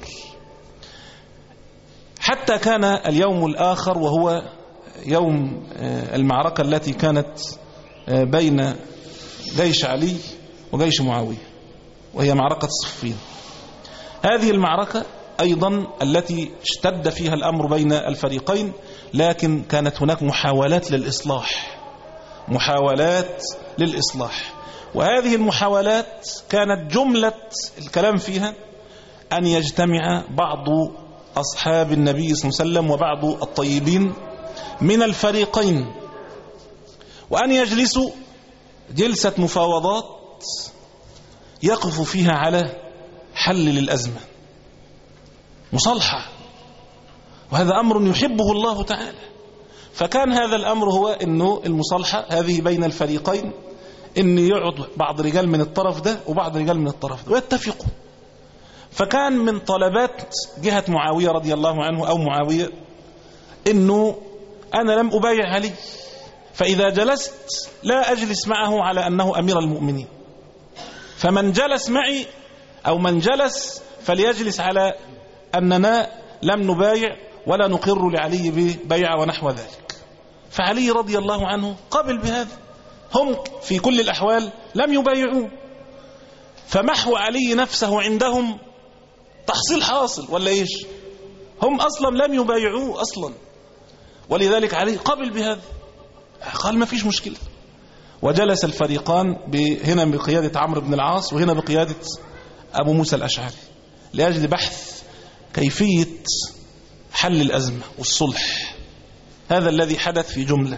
حتى كان اليوم الآخر وهو يوم المعركة التي كانت بين جيش علي وجيش معاوية، وهي معركة صفين. هذه المعركة أيضا التي اشتد فيها الأمر بين الفريقين، لكن كانت هناك محاولات للإصلاح، محاولات للإصلاح. وهذه المحاولات كانت جملة الكلام فيها أن يجتمع بعض أصحاب النبي صلى الله عليه وسلم وبعض الطيبين من الفريقين وأن يجلسوا جلسة مفاوضات يقف فيها على حل للأزمة، مصالحة، وهذا أمر يحبه الله تعالى. فكان هذا الأمر هو أنه المصالحة هذه بين الفريقين، أن يقعد بعض رجال من الطرف ده وبعض رجال من الطرف ده ويتفقوا. فكان من طلبات جهة معاوية رضي الله عنه أو معاوية أنه أنا لم أبايع علي، فإذا جلست لا أجلس معه على أنه أمير المؤمنين، فمن جلس معي أو من جلس فليجلس على أننا لم نبايع ولا نقر لعلي ببيع ونحو ذلك. فعلي رضي الله عنه قبل بهذا، هم في كل الأحوال لم يبايعوه، فمحو علي نفسه عندهم تحصيل حاصل ولا إيش؟ هم أصلا لم يبايعوه أصلا، ولذلك علي قبل بهذا، قال ما فيش مشكلة. وجلس الفريقان هنا بقيادة عمرو بن العاص وهنا بقيادة أبو موسى الأشعري لأجل بحث كيفية حل الأزمة والصلح. هذا الذي حدث في جملة.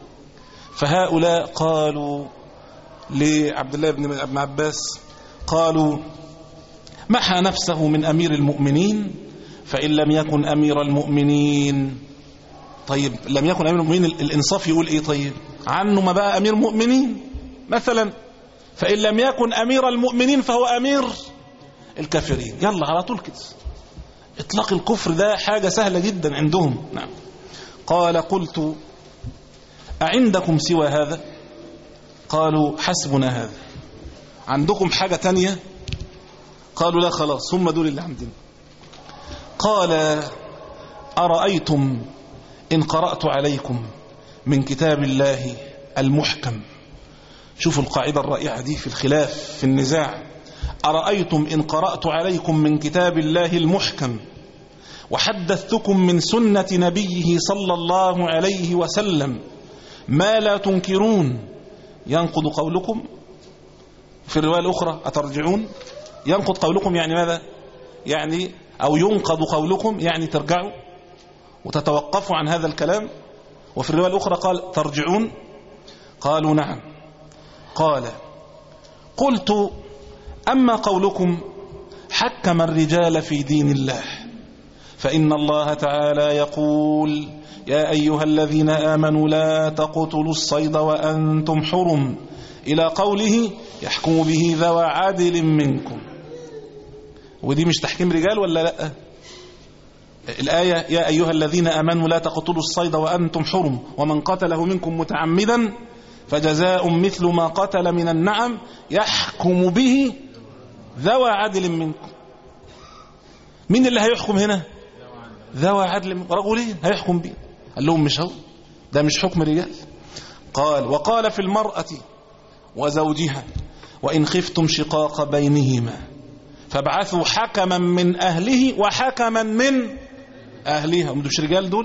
فهؤلاء قالوا لعبد الله بن عباس، قالوا محى نفسه من أمير المؤمنين فإن لم يكن أمير المؤمنين. طيب لم يكن أمير المؤمنين، الإنصاف يقول إيه؟ طيب عنه ما بقى أمير مؤمنين مثلا، فإن لم يكن أمير المؤمنين فهو أمير الكافرين. يلا على طول كده، إطلاق الكفر ده حاجة سهلة جدا عندهم. نعم. قال قلت أعندكم سوى هذا؟ قالوا حسبنا هذا. عندكم حاجة تانية؟ قالوا لا خلاص هم دول اللي عندنا. قال أرأيتم إن قرأت عليكم من كتاب الله المحكم. شوفوا القاعدة الرائعة دي في الخلاف في النزاع. أرأيتم إن قرأت عليكم من كتاب الله المحكم وحدثتكم من سنة نبيه صلى الله عليه وسلم ما لا تنكرون ينقض قولكم. في الرواية الأخرى أترجعون. ينقض قولكم يعني ماذا؟ يعني أو ينقض قولكم يعني ترجعوا وتتوقفوا عن هذا الكلام. وفي الرواية الأخرى قال ترجعون. قالوا نعم. قال قلت أما قولكم حكم الرجال في دين الله فإن الله تعالى يقول يا أيها الذين آمنوا لا تقتلوا الصيد وأنتم حرم إلى قوله يحكم به ذوى عدل منكم. ودي مش تحكيم رجال ولا لا؟ الآية يا أيها الذين آمنوا لا تقتلوا الصيد وأنتم حرم ومن قتله منكم متعمدا فجزاء مثل ما قتل من النعم يحكم به ذوى عدل منكم. مين اللي هيحكم هنا؟ ذوى عدل منكم، رجلين هيحكم به. قال لهم مش هو ده، مش حكم رجال. قال وقال في المرأة وزوجها وإن خفتم شقاق بينهما فابعثوا حكما من أهله وحكما من أهلها. مش رجال دول؟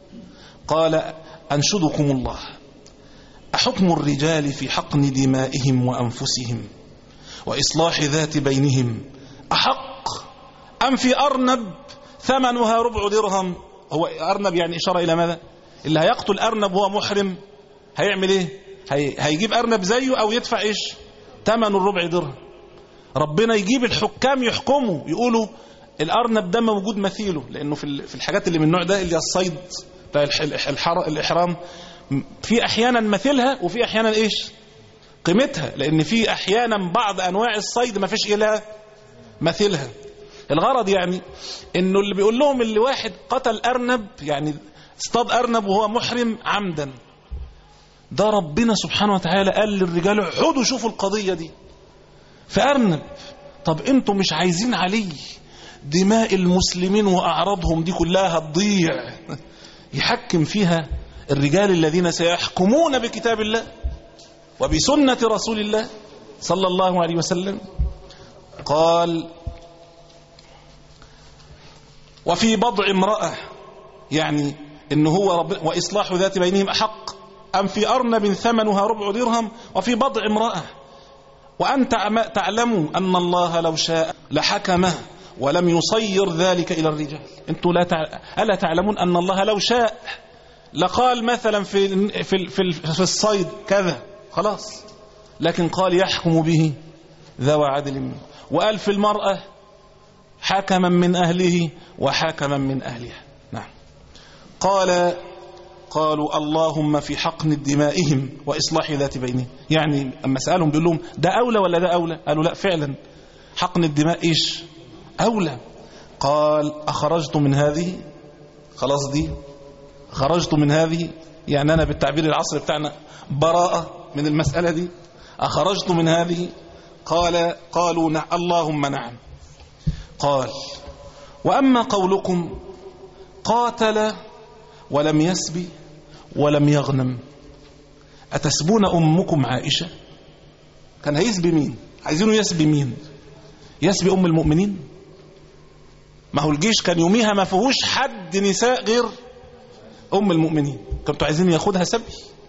قال أنشدكم الله أحكم الرجال في حقن دمائهم وأنفسهم وإصلاح ذات بينهم أحق أم في أرنب ثمنها ربع درهم؟ هو أرنب يعني إشارة إلى ماذا؟ اللي هيقتل أرنب وهو محرم هيعمل إيه؟ هي... هيجيب أرنب زيه أو يدفع إيش؟ ثمن الربع درهم. ربنا يجيب الحكام يحكموا يقولوا الأرنب ده موجود مثيله، لأنه في الحاجات اللي من النوع ده اللي الصيد الإحرام في أحيانا مثلها وفي أحيانا إيش قيمتها، لأن في أحيانا بعض أنواع الصيد ما فيش إلها مثلها. الغرض يعني إنه اللي بيقول لهم اللي واحد قتل أرنب يعني اصطاد أرنب وهو محرم عمدا، ده ربنا سبحانه وتعالى قال للرجال اقعدوا شوفوا القضية دي في أرنب. طب انتم مش عايزين علي دماء المسلمين وأعراضهم دي كلها هتضيع، يحكم فيها الرجال الذين سيحكمون بكتاب الله وبسنة رسول الله صلى الله عليه وسلم. قال وفي بضع امرأة، يعني إنه هو رب وإصلاح ذات بينهم أحق أم في أرنب ثمنها ربع درهم وفي بضع امرأة وأن تعلموا أن الله لو شاء لحكمه ولم يصير ذلك إلى الرجال. أنتم لا تع... ألا تعلمون أن الله لو شاء لقال مثلا في في في, في الصيد كذا خلاص، لكن قال يحكم به ذوى عدل منه، وقال في المرأة حكما من أهله وحكما من أهلها. نعم. قال قالوا اللهم في حقن دمائهم وإصلاح ذات بينهم، يعني أما سألهم بيقول لهم ده أولى ولا ده أولى؟ قالوا لا فعلا حقن الدماء إيش أولى. قال أخرجت من هذه، خلاص دي خرجت من هذه، يعني أنا بالتعبير العصري بتاعنا براءة من المسألة دي، أخرجت من هذه. قال قالوا نعم اللهم نعم. قال وأما قولكم قاتل ولم يسبي ولم يغنم أتسبون أمكم عائشة؟ كان هيسبي مين؟ عايزينه يسبي مين؟ يسبي أم المؤمنين؟ ما هو الجيش كان يوميها ما فيهوش حد نساء غير أم المؤمنين، كنتوا عايزين ياخدها سبي.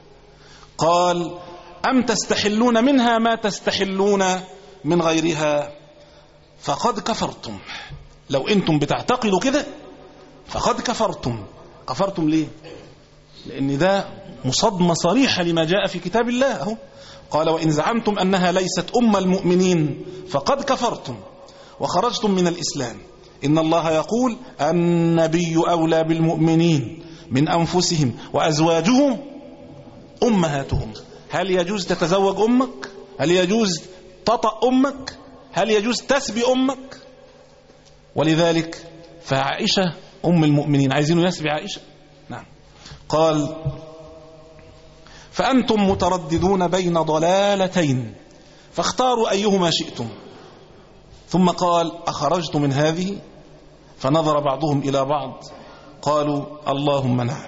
قال أم تستحلون منها ما تستحلون من غيرها فقد كفرتم. لو أنتم بتعتقدوا كده فقد كفرتم. كفرتم ليه؟ لأن ده مصادمة صريحة لما جاء في كتاب الله أهو. قال وإن زعمتم أنها ليست أم المؤمنين فقد كفرتم وخرجتم من الإسلام. إن الله يقول النبي أولى بالمؤمنين من أنفسهم وأزواجهم أمهاتهم. هل يجوز تتزوج أمك؟ هل يجوز تطأ أمك؟ هل يجوز تسبي أمك؟ ولذلك فعائشة أم المؤمنين عايزينه يسبي عائشة. نعم. قال فأنتم مترددون بين ضلالتين فاختاروا أيهما شئتم. ثم قال أخرجت من هذه؟ فنظر بعضهم إلى بعض قالوا اللهم نعم.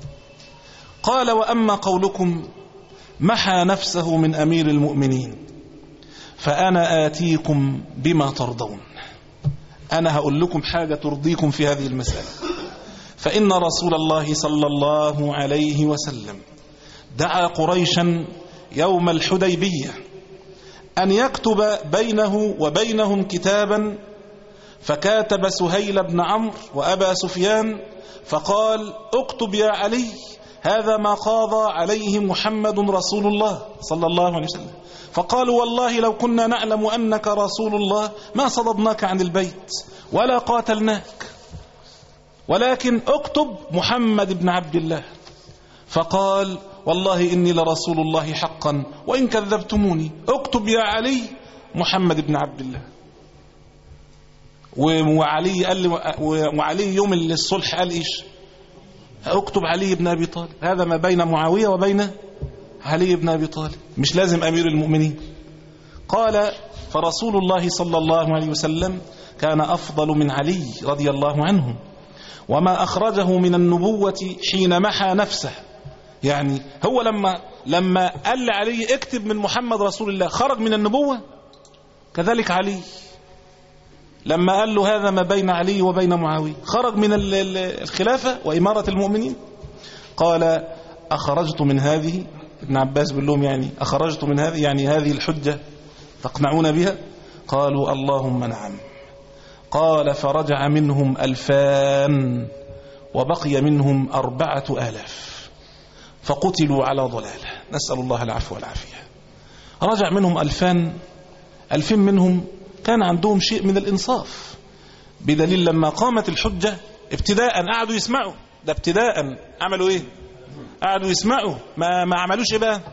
قال وأما قولكم محى نفسه من أمير المؤمنين فأنا آتيكم بما ترضون. أنا هقول لكم حاجة ترضيكم في هذه المسألة. فإن رسول الله صلى الله عليه وسلم دعا قريشا يوم الحديبية أن يكتب بينه وبينهم كتابا، فكاتب سهيل بن عمرو وأبا سفيان فقال اكتب يا علي هذا ما قاضى عليه محمد رسول الله صلى الله عليه وسلم. فقالوا والله لو كنا نعلم أنك رسول الله ما صددناك عن البيت ولا قاتلناك، ولكن اكتب محمد بن عبد الله. فقال والله إني لرسول الله حقا وإن كذبتموني. اكتب يا علي محمد بن عبد الله. وعلي قال وعلي يوم الصلح قال إيش؟ اكتب علي بن أبي طالب. هذا ما بين معاوية وبين علي بن أبي طالب، مش لازم أمير المؤمنين. قال فرسول الله صلى الله عليه وسلم كان أفضل من علي رضي الله عنه، وما أخرجه من النبوة حين محى نفسه. يعني هو لما لما قال لعلي اكتب من محمد رسول الله خرج من النبوة. كذلك علي لما قال له هذا ما بين علي وبين معاوية خرج من الخلافة وإمارة المؤمنين. قال أخرجت من هذه، ابن عباس بيقول لهم يعني أخرجت من هذه يعني هذه الحجة تقنعون بها؟ قالوا اللهم نعم. قال فرجع منهم ألفان وبقي منهم أربعة آلاف فقتلوا على ضلالة، نسأل الله العفو والعافية. رجع منهم ألفان، ألفين منهم كان عندهم شيء من الإنصاف، بدليل لما قامت الحجة ابتداء قعدوا يسمعوا. ده ابتداء عملوا ايه؟ قعدوا يسمعوا، ما, ما عملوش ايه بقى؟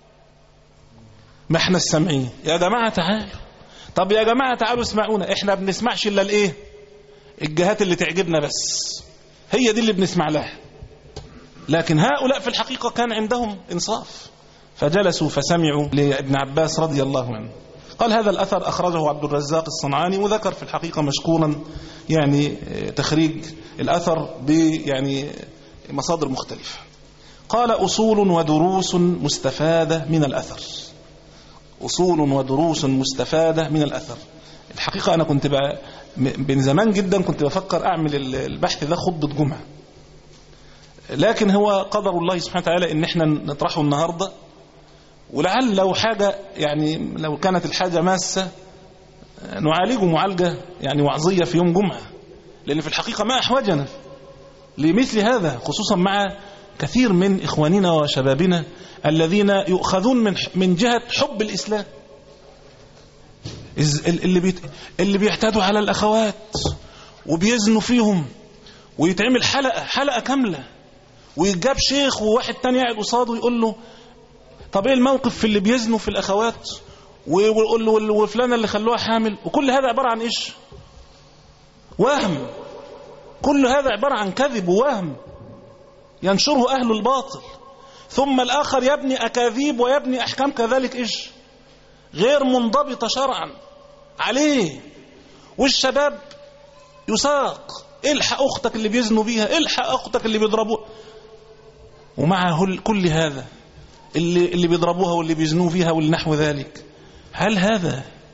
ما احنا السامعين يا جماعة تعالوا. طب يا جماعة تعالوا اسمعونا، احنا بنسمعش الا الايه؟ الجهات اللي تعجبنا بس، هي دي اللي بنسمع لها. لكن هؤلاء في الحقيقة كان عندهم إنصاف، فجلسوا فسمعوا لابن عباس رضي الله عنه. قال هذا الأثر أخرجه عبد الرزاق الصنعاني، وذكر في الحقيقة مشكورا يعني تخريج الأثر يعني مصادر مختلفة. قال أصول ودروس مستفادة من الأثر. أصول ودروس مستفادة من الأثر. الحقيقة أنا كنت بقى من زمان جدا كنت بفكر أعمل البحث ده خطبة جمعة، لكن هو قدر الله سبحانه وتعالى إن احنا نطرحه النهاردة، ولعل لو حاجة يعني لو كانت الحاجة ماسة نعالجه معالجة يعني وعظية في يوم جمعة، لأن في الحقيقة ما أحوجنا لمثل هذا، خصوصا مع كثير من إخواننا وشبابنا الذين يؤخذون من من جهة حب الإسلام، اللي بيت اللي بيعتادوا على الأخوات وبيزنوا فيهم، ويتعمل حلقة حلقة كاملة، ويجاب شيخ وواحد تاني قاعد قصاده يقول له طب ايه الموقف في اللي بيزنوا في الأخوات، ويقول له وفلانة اللي خلوها حامل، وكل هذا عبارة عن ايش؟ وهم. كل هذا عبارة عن كذب ووهم ينشره أهل الباطل. ثم الآخر يبني أكاذيب ويبني أحكام كذلك إيش غير منضبطة شرعا عليه، والشباب يساق الحق أختك اللي بيزنوا بيها، الحق أختك اللي بيضربوها. ومع كل هذا اللي, اللي بيضربوها واللي بيزنوا فيها والنحو ذلك، هل هذا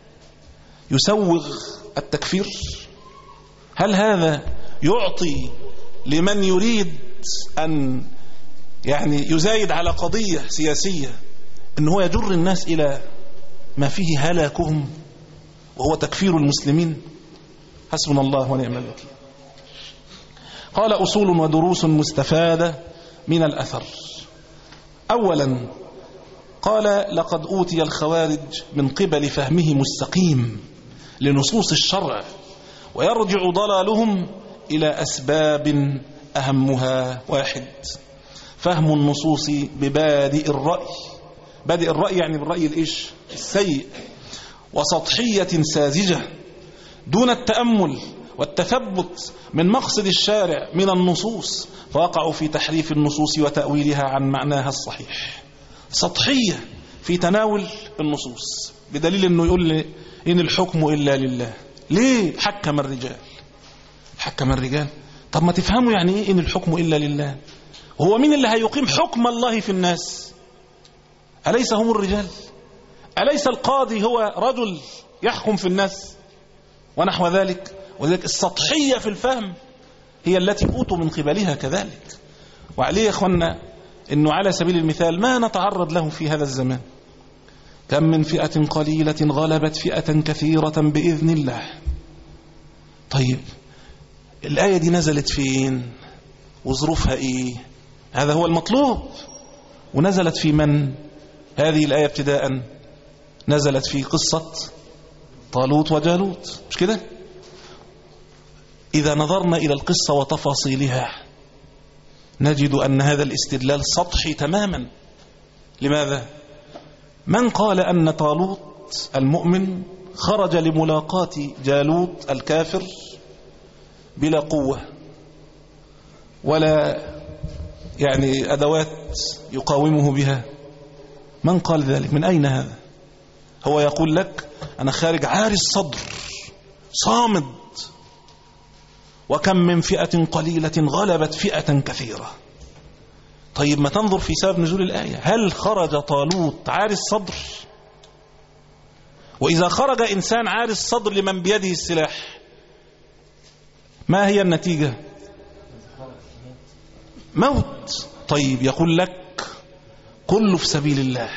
يسوغ التكفير؟ هل هذا يعطي لمن يريد أن يعني يزايد على قضية سياسية أنه هو يجر الناس إلى ما فيه هلاكهم وهو تكفير المسلمين؟ حسبنا الله ونعم الوكيل. قال: أصول ودروس مستفادة من الأثر. أولا، قال: لقد أوتي الخوارج من قبل فهمهم السقيم لنصوص الشرع، ويرجع ضلالهم إلى أسباب أهمها: واحد، فهم النصوص ببادئ الرأي. بادئ الرأي يعني بالرأي الإيش؟ السيء، وسطحية ساذجة دون التأمل والتثبت من مقصد الشارع من النصوص، فوقعوا في تحريف النصوص وتأويلها عن معناها الصحيح. سطحية في تناول النصوص، بدليل أنه يقول لي إن الحكم إلا لله. ليه حكم الرجال؟ حكم الرجال. طب ما تفهموا يعني إيه إن الحكم إلا لله؟ هو مين اللي هيقيم حكم الله في الناس؟ أليس هم الرجال؟ أليس القاضي هو رجل يحكم في الناس ونحو ذلك؟ وذلك السطحية في الفهم هي التي أوتوا من قبلها كذلك. وعليه يا أخوانا إنه على سبيل المثال ما نتعرض له في هذا الزمان: كم من فئة قليلة غلبت فئة كثيرة بإذن الله. طيب الآية دي نزلت فين وظروفها إيه؟ هذا هو المطلوب. ونزلت في من؟ هذه الآية ابتداء نزلت في قصة طالوت وجالوت، مش كده؟ إذا نظرنا إلى القصة وتفاصيلها نجد أن هذا الاستدلال سطحي تماما. لماذا؟ من قال أن طالوت المؤمن خرج لملاقاة جالوت الكافر بلا قوة ولا يعني أدوات يقاومه بها؟ من قال ذلك؟ من أين هذا؟ هو يقول لك أنا خارج عاري الصدر صامد، وكم من فئة قليلة غلبت فئة كثيرة. طيب ما تنظر في سبب نزول الآية. هل خرج طالوت عاري الصدر؟ وإذا خرج إنسان عاري الصدر لمن بيده السلاح ما هي النتيجة؟ موت. طيب يقول لك كله في سبيل الله.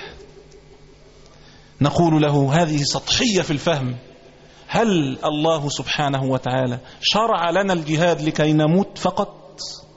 نقول له هذه سطحية في الفهم. هل الله سبحانه وتعالى شرع لنا الجهاد لكي نموت فقط؟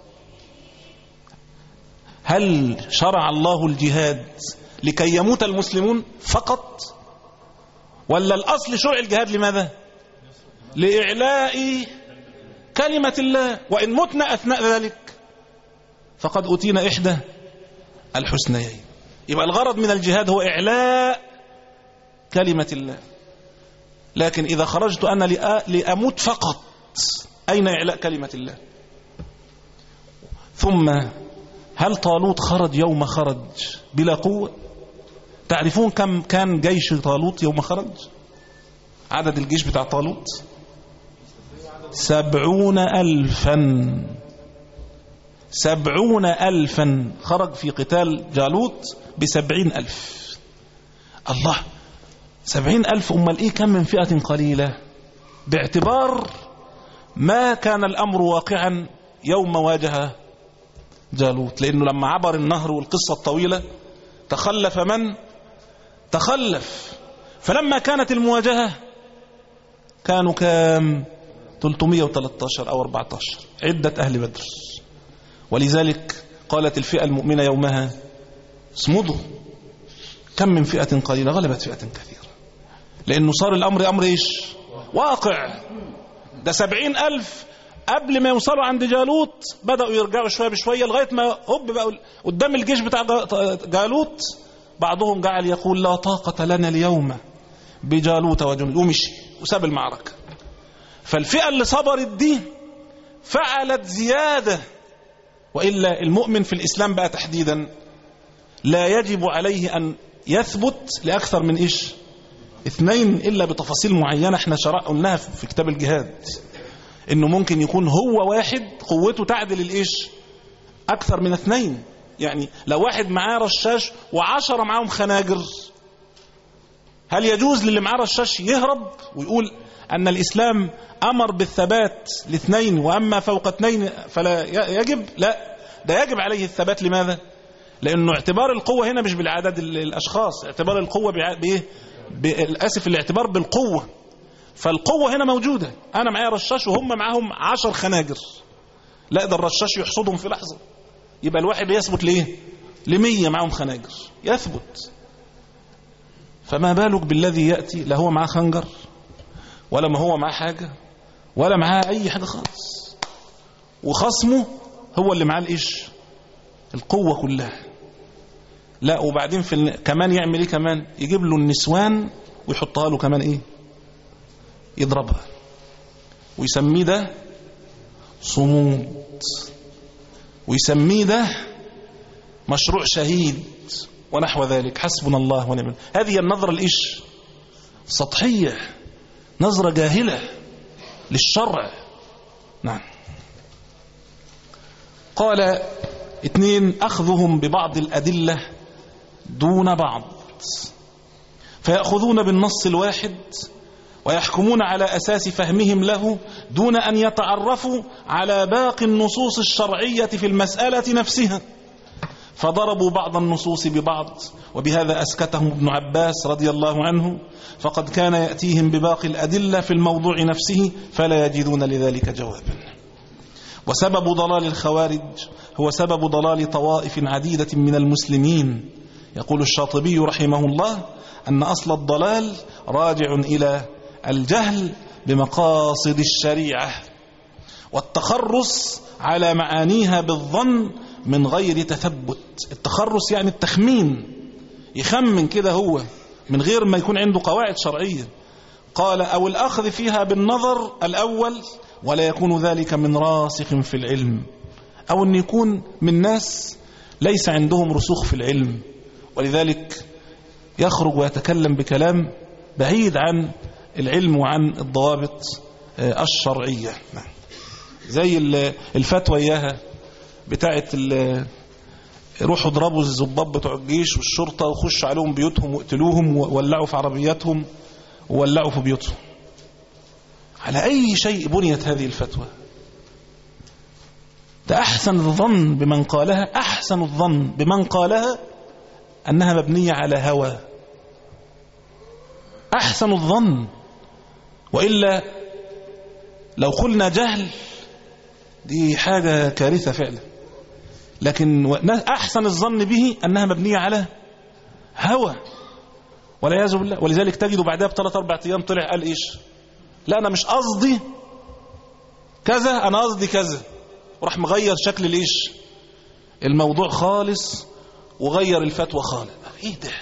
هل شرع الله الجهاد لكي يموت المسلمون فقط؟ ولا الأصل شرع الجهاد لماذا؟ لإعلاء كلمة الله، وإن متنا أثناء ذلك فقد أتينا إحدى الحسنيين. يبقى الغرض من الجهاد هو إعلاء كلمة الله. لكن إذا خرجت أنا لأموت فقط، أين إعلاء كلمة الله؟ ثم هل طالوت خرج يوم خرج بلا قوة؟ تعرفون كم كان جيش طالوت يوم خرج؟ عدد الجيش بتاع طالوت سبعون ألفا. سبعون ألفا خرج في قتال جالوت بسبعين ألف. الله، سبعين ألف. أمال إيه كم من فئة قليلة؟ باعتبار ما كان الأمر واقعا يوم واجه جالوت، لأنه لما عبر النهر والقصة الطويلة تخلف من؟ تخلف. فلما كانت المواجهة كانوا كام؟ ثلاثمائة وثلاثة عشر أو أربعة عشر عدة أهل بدر. ولذلك قالت الفئة المؤمنة يومها اصمدوا، كم من فئة قليلة غلبت فئة كثيرة. لأنه صار الأمر أمر إيش؟ واقع. ده سبعين ألف قبل ما يوصلوا عند جالوت بدأوا يرجعوا شوية بشوية لغاية ما هب بقى قدام الجيش بتاع جالوت. بعضهم جعل يقول لا طاقة لنا اليوم بجالوت وجنود، ومشي وساب المعركة. فالفئة اللي صبرت دي فعلت زيادة. وإلا المؤمن في الإسلام بقى تحديدا لا يجب عليه أن يثبت لأكثر من إيش؟ اثنين، إلا بتفاصيل معينة احنا شرعناها في كتاب الجهاد، إنه ممكن يكون هو واحد قوته تعدل الإيش؟ أكثر من اثنين. يعني لو واحد معاه رشاش وعشرة معاهم خناجر هل يجوز للي معاه رشاش يهرب ويقول أن الإسلام أمر بالثبات لاثنين وأما فوق اثنين فلا يجب؟ لا، ده يجب عليه الثبات. لماذا؟ لأنه اعتبار القوة هنا مش بالعدد الأشخاص، اعتبار القوة بإيه؟ بالأسف الاعتبار بالقوة. فالقوة هنا موجودة، أنا معايا رشاش وهم معاهم عشر خناجر، لا ده الرشاش يحصدهم في لحظة، يبقى الواحد يثبت ليه؟ لمية معاهم خناجر يثبت. فما بالك بالذي يأتي لا هو معاه خنجر ولا ما هو معاه حاجة ولا معاه أي حاجة خالص، وخصمه هو اللي معاه الإيش؟ القوة كلها. لا وبعدين في ال... كمان يعمل إيه؟ كمان يجيب له النسوان ويحطها له كمان إيه؟ يضربها، ويسميه ده صمود، ويسميه ده مشروع شهيد ونحو ذلك. حسبنا الله ونعم الوكيل. هذه النظرة الإيش؟ سطحية، نظرة جاهلة للشرع. نعم. قال اثنين: أخذهم ببعض الأدلة دون بعض، فيأخذون بالنص الواحد ويحكمون على أساس فهمهم له دون أن يتعرفوا على باقي النصوص الشرعية في المسألة نفسها، فضربوا بعض النصوص ببعض، وبهذا أسكتهم ابن عباس رضي الله عنه، فقد كان يأتيهم بباقي الأدلة في الموضوع نفسه فلا يجدون لذلك جوابا. وسبب ضلال الخوارج هو سبب ضلال طوائف عديدة من المسلمين. يقول الشاطبي رحمه الله أن أصل الضلال راجع إلى الجهل بمقاصد الشريعة والتخرص على معانيها بالظن من غير تثبت. التخرص يعني التخمين، يخمن كده هو من غير ما يكون عنده قواعد شرعية. قال: أو الأخذ فيها بالنظر الأول ولا يكون ذلك من راسخ في العلم، أو أن يكون من ناس ليس عندهم رسوخ في العلم، ولذلك يخرج ويتكلم بكلام بعيد عن العلم وعن الضوابط الشرعية. زي الفتوى إياها بتاعت روحوا اضربوا الضباط بتوع الجيش والشرطة وخشوا عليهم بيوتهم واقتلوهم وولعوا في عربياتهم وولعوا في بيوتهم. على أي شيء بنيت هذه الفتوى؟ ده أحسن الظن بمن قالها، أحسن الظن بمن قالها أنها مبنية على هوى، أحسن الظن. وإلا لو قلنا جهل دي حاجة كارثة فعلا، لكن أحسن الظن به أنها مبنية على هوى والعياذ بالله. ولذلك تجدوا بعدها بثلاث أربع أيام طلع قال إيش؟ لا أنا مش قصدي كذا، أنا قصدي كذا، وراح مغير شكل الإيش؟ الموضوع خالص، وغير الفتوى خالص. إيه ده؟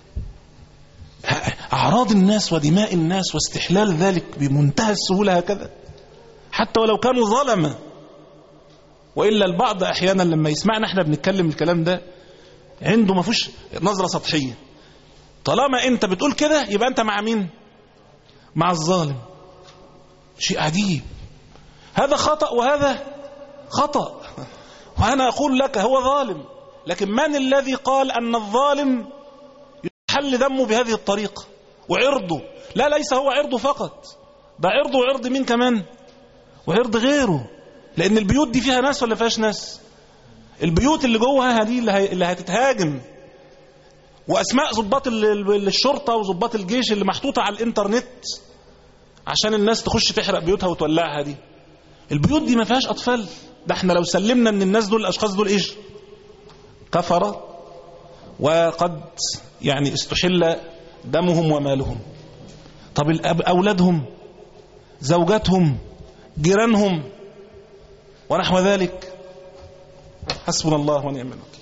أعراض الناس ودماء الناس واستحلال ذلك بمنتهى السهولة هكذا، حتى ولو كانوا ظلمة. وإلا البعض أحيانا لما يسمعنا احنا بنتكلم الكلام ده عنده ما فيش نظرة سطحية. طالما انت بتقول كده يبقى انت مع مين؟ مع الظالم. شيء عجيب، هذا خطأ وهذا خطأ، وأنا أقول لك هو ظالم، لكن من الذي قال أن الظالم يحل دمه بهذه الطريقة وعرضه؟ لا، ليس هو عرضه فقط، ده عرضه وعرض مين كمان؟ وعرض غيره. لأن البيوت دي فيها ناس ولا فيهاش ناس؟ البيوت اللي جوها هذه اللي هتتهاجم، وأسماء ضباط الشرطة وضباط الجيش اللي محطوطة على الإنترنت عشان الناس تخش تحرق بيوتها وتولعها. دي البيوت دي ما فيهاش أطفال. ده احنا لو سلمنا ان الناس دول الأشخاص دول إيش؟ كفرة، وقد يعني استحل دمهم ومالهم. طب الأب أولادهم، زوجاتهم، جيرانهم ونحو ذلك. حسبنا الله ونعم الوكيل.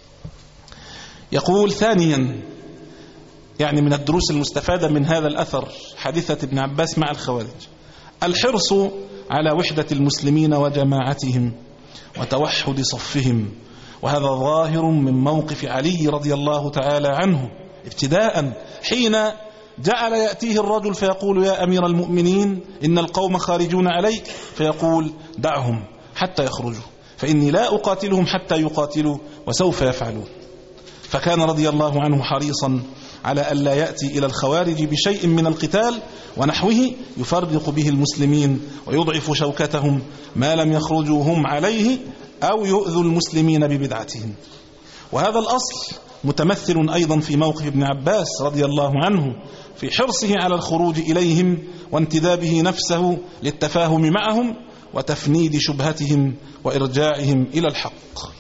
يقول ثانيا، يعني من الدروس المستفادة من هذا الأثر حادثة ابن عباس مع الخوارج، الحرص على وحدة المسلمين وجماعتهم وتوحد صفهم، وهذا ظاهر من موقف علي رضي الله تعالى عنه ابتداء، حين جعل يأتيه الرجل فيقول: يا أمير المؤمنين إن القوم خارجون عليك، فيقول: دعهم حتى يخرجوا فإني لا أقاتلهم حتى يقاتلوا وسوف يفعلون. فكان رضي الله عنه حريصا على ألا يأتي إلى الخوارج بشيء من القتال ونحوه يفرق به المسلمين ويضعف شوكتهم ما لم يخرجوا هم عليه أو يؤذوا المسلمين ببدعتهم. وهذا الأصل متمثل أيضا في موقف ابن عباس رضي الله عنه في حرصه على الخروج إليهم وانتدابه نفسه للتفاهم معهم وتفنيد شبهتهم وإرجاعهم إلى الحق.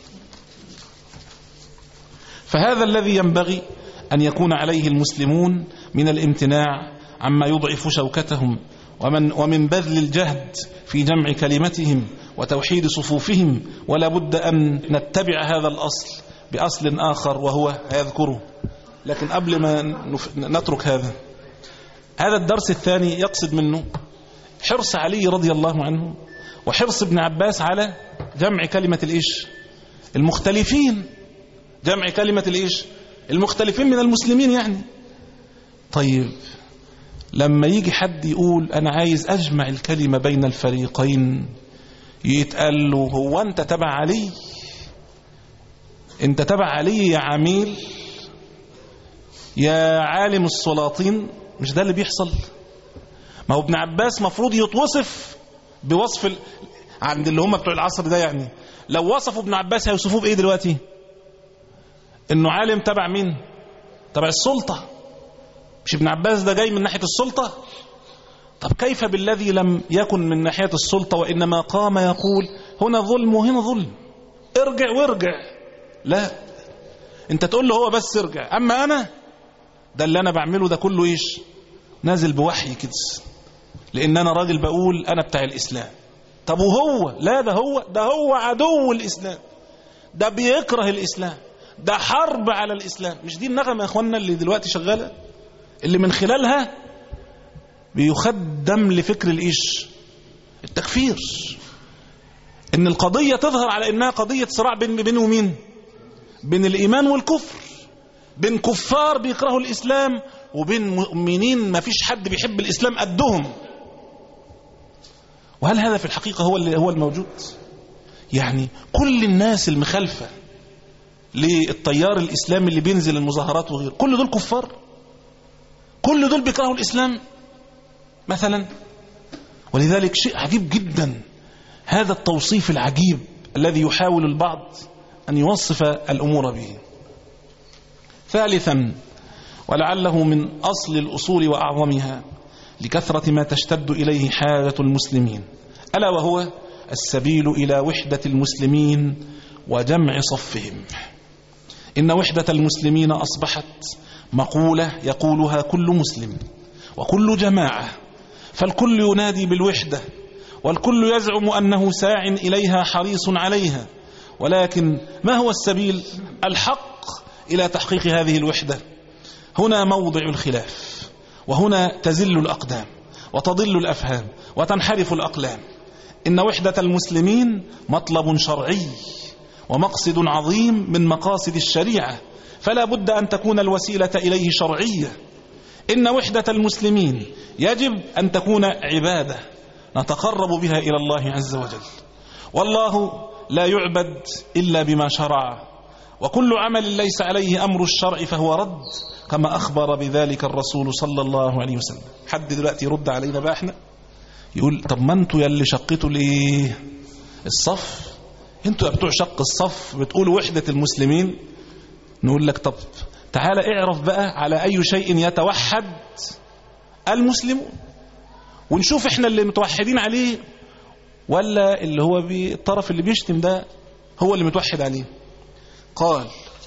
فهذا الذي ينبغي أن يكون عليه المسلمون من الامتناع عما يضعف شوكتهم ومن, ومن بذل الجهد في جمع كلمتهم وتوحيد صفوفهم. ولا بد أن نتبع هذا الأصل بأصل آخر وهو يذكره. لكن قبل ما نترك هذا هذا الدرس الثاني يقصد منه حرص علي رضي الله عنه وحرص ابن عباس على جمع كلمة الإيش المختلفين، جمع كلمة الإيش المختلفين من المسلمين يعني. طيب لما يجي حد يقول أنا عايز أجمع الكلمة بين الفريقين يتقال له هو أنت تبع علي؟ أنت تبع علي يا عميل يا عالم السلاطين؟ مش ده اللي بيحصل؟ ما هو ابن عباس مفروض يتوصف بوصف ال... عند اللي هم بتوع العصر ده يعني. لو وصفوا ابن عباس هيوصفوه بإيه دلوقتي؟ إنه عالم تبع مين؟ تبع السلطة. مش ابن عباس ده جاي من ناحية السلطة؟ طب كيف بالذي لم يكن من ناحية السلطة وإنما قام يقول هنا ظلم وهنا ظلم، ارجع وارجع؟ لا، انت تقول له هو بس ارجع، اما انا ده اللي انا بعمله ده كله ايش؟ نازل بوحي كده، لان انا راجل بقول انا بتاع الاسلام. طب وهو؟ لا، ده هو ده هو عدو الاسلام، ده بيكره الاسلام، ده حرب على الاسلام. مش دي النغمة يا اخوانا اللي دلوقتي شغالة، اللي من خلالها بيخدم لفكر الايش؟ التكفير. ان القضية تظهر على انها قضية صراع بين بين ومين؟ بين الايمان والكفر، بين كفار بيكرهوا الاسلام وبين مؤمنين ما فيش حد بيحب الاسلام قدهم. وهل هذا في الحقيقة هو اللي هو الموجود؟ يعني كل الناس المخالفة للتيار الاسلامي اللي بينزل المظاهرات وغيره كل دول كفار؟ كل دول بيكرهوا الاسلام مثلا؟ ولذلك شيء عجيب جدا هذا التوصيف العجيب الذي يحاول البعض أن يوصف الأمور به. ثالثا، ولعله من أصل الأصول وأعظمها لكثرة ما تشتد إليه حاجة المسلمين، ألا وهو السبيل إلى وحدة المسلمين وجمع صفهم. إن وحدة المسلمين أصبحت مقولة يقولها كل مسلم وكل جماعة، فالكل ينادي بالوحدة والكل يزعم أنه ساع إليها حريص عليها. ولكن ما هو السبيل الحق إلى تحقيق هذه الوحدة؟ هنا موضع الخلاف، وهنا تزل الأقدام وتضل الأفهام وتنحرف الأقلام. إن وحدة المسلمين مطلب شرعي ومقصد عظيم من مقاصد الشريعة، فلا بد أن تكون الوسيلة إليه شرعية. إن وحدة المسلمين يجب أن تكون عبادة نتقرب بها إلى الله عز وجل، والله لا يعبد إلا بما شرع، وكل عمل ليس عليه أمر الشرع فهو رد، كما أخبر بذلك الرسول صلى الله عليه وسلم. حد دلوقتي يرد علينا بقى احنا يقول طب ما انتوا يلي شقتوا ليه الصف، انتوا يا بتوع شق الصف بتقولوا وحدة المسلمين. نقول لك طب تعالى اعرف بقى على أي شيء يتوحد المسلمون، ونشوف احنا اللي متوحدين عليه ولا اللي هو بالطرف اللي بيشتم ده هو اللي متوحد عليه. قال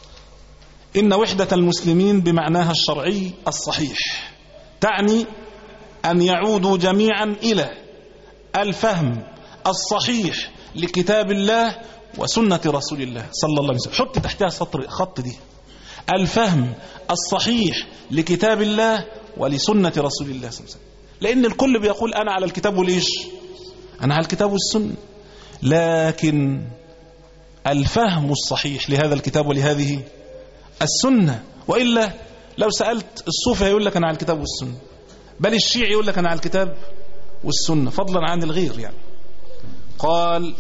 إن وحدة المسلمين بمعناها الشرعي الصحيح تعني أن يعودوا جميعا إلى الفهم الصحيح لكتاب الله وسنة رسول الله صلى الله عليه وسلم. حط تحتها سطر خط دي، الفهم الصحيح لكتاب الله ولسنة رسول الله صلى الله عليه وسلم. لأن الكل بيقول أنا على الكتاب وليش؟ أنا على الكتاب والسنة، لكن الفهم الصحيح لهذا الكتاب ولهذه السنة. وإلا لو سألت الصوفي يقول لك أنا على الكتاب والسنة، بل الشيعي يقول لك أنا على الكتاب والسنة فضلا عن الغير يعني. قال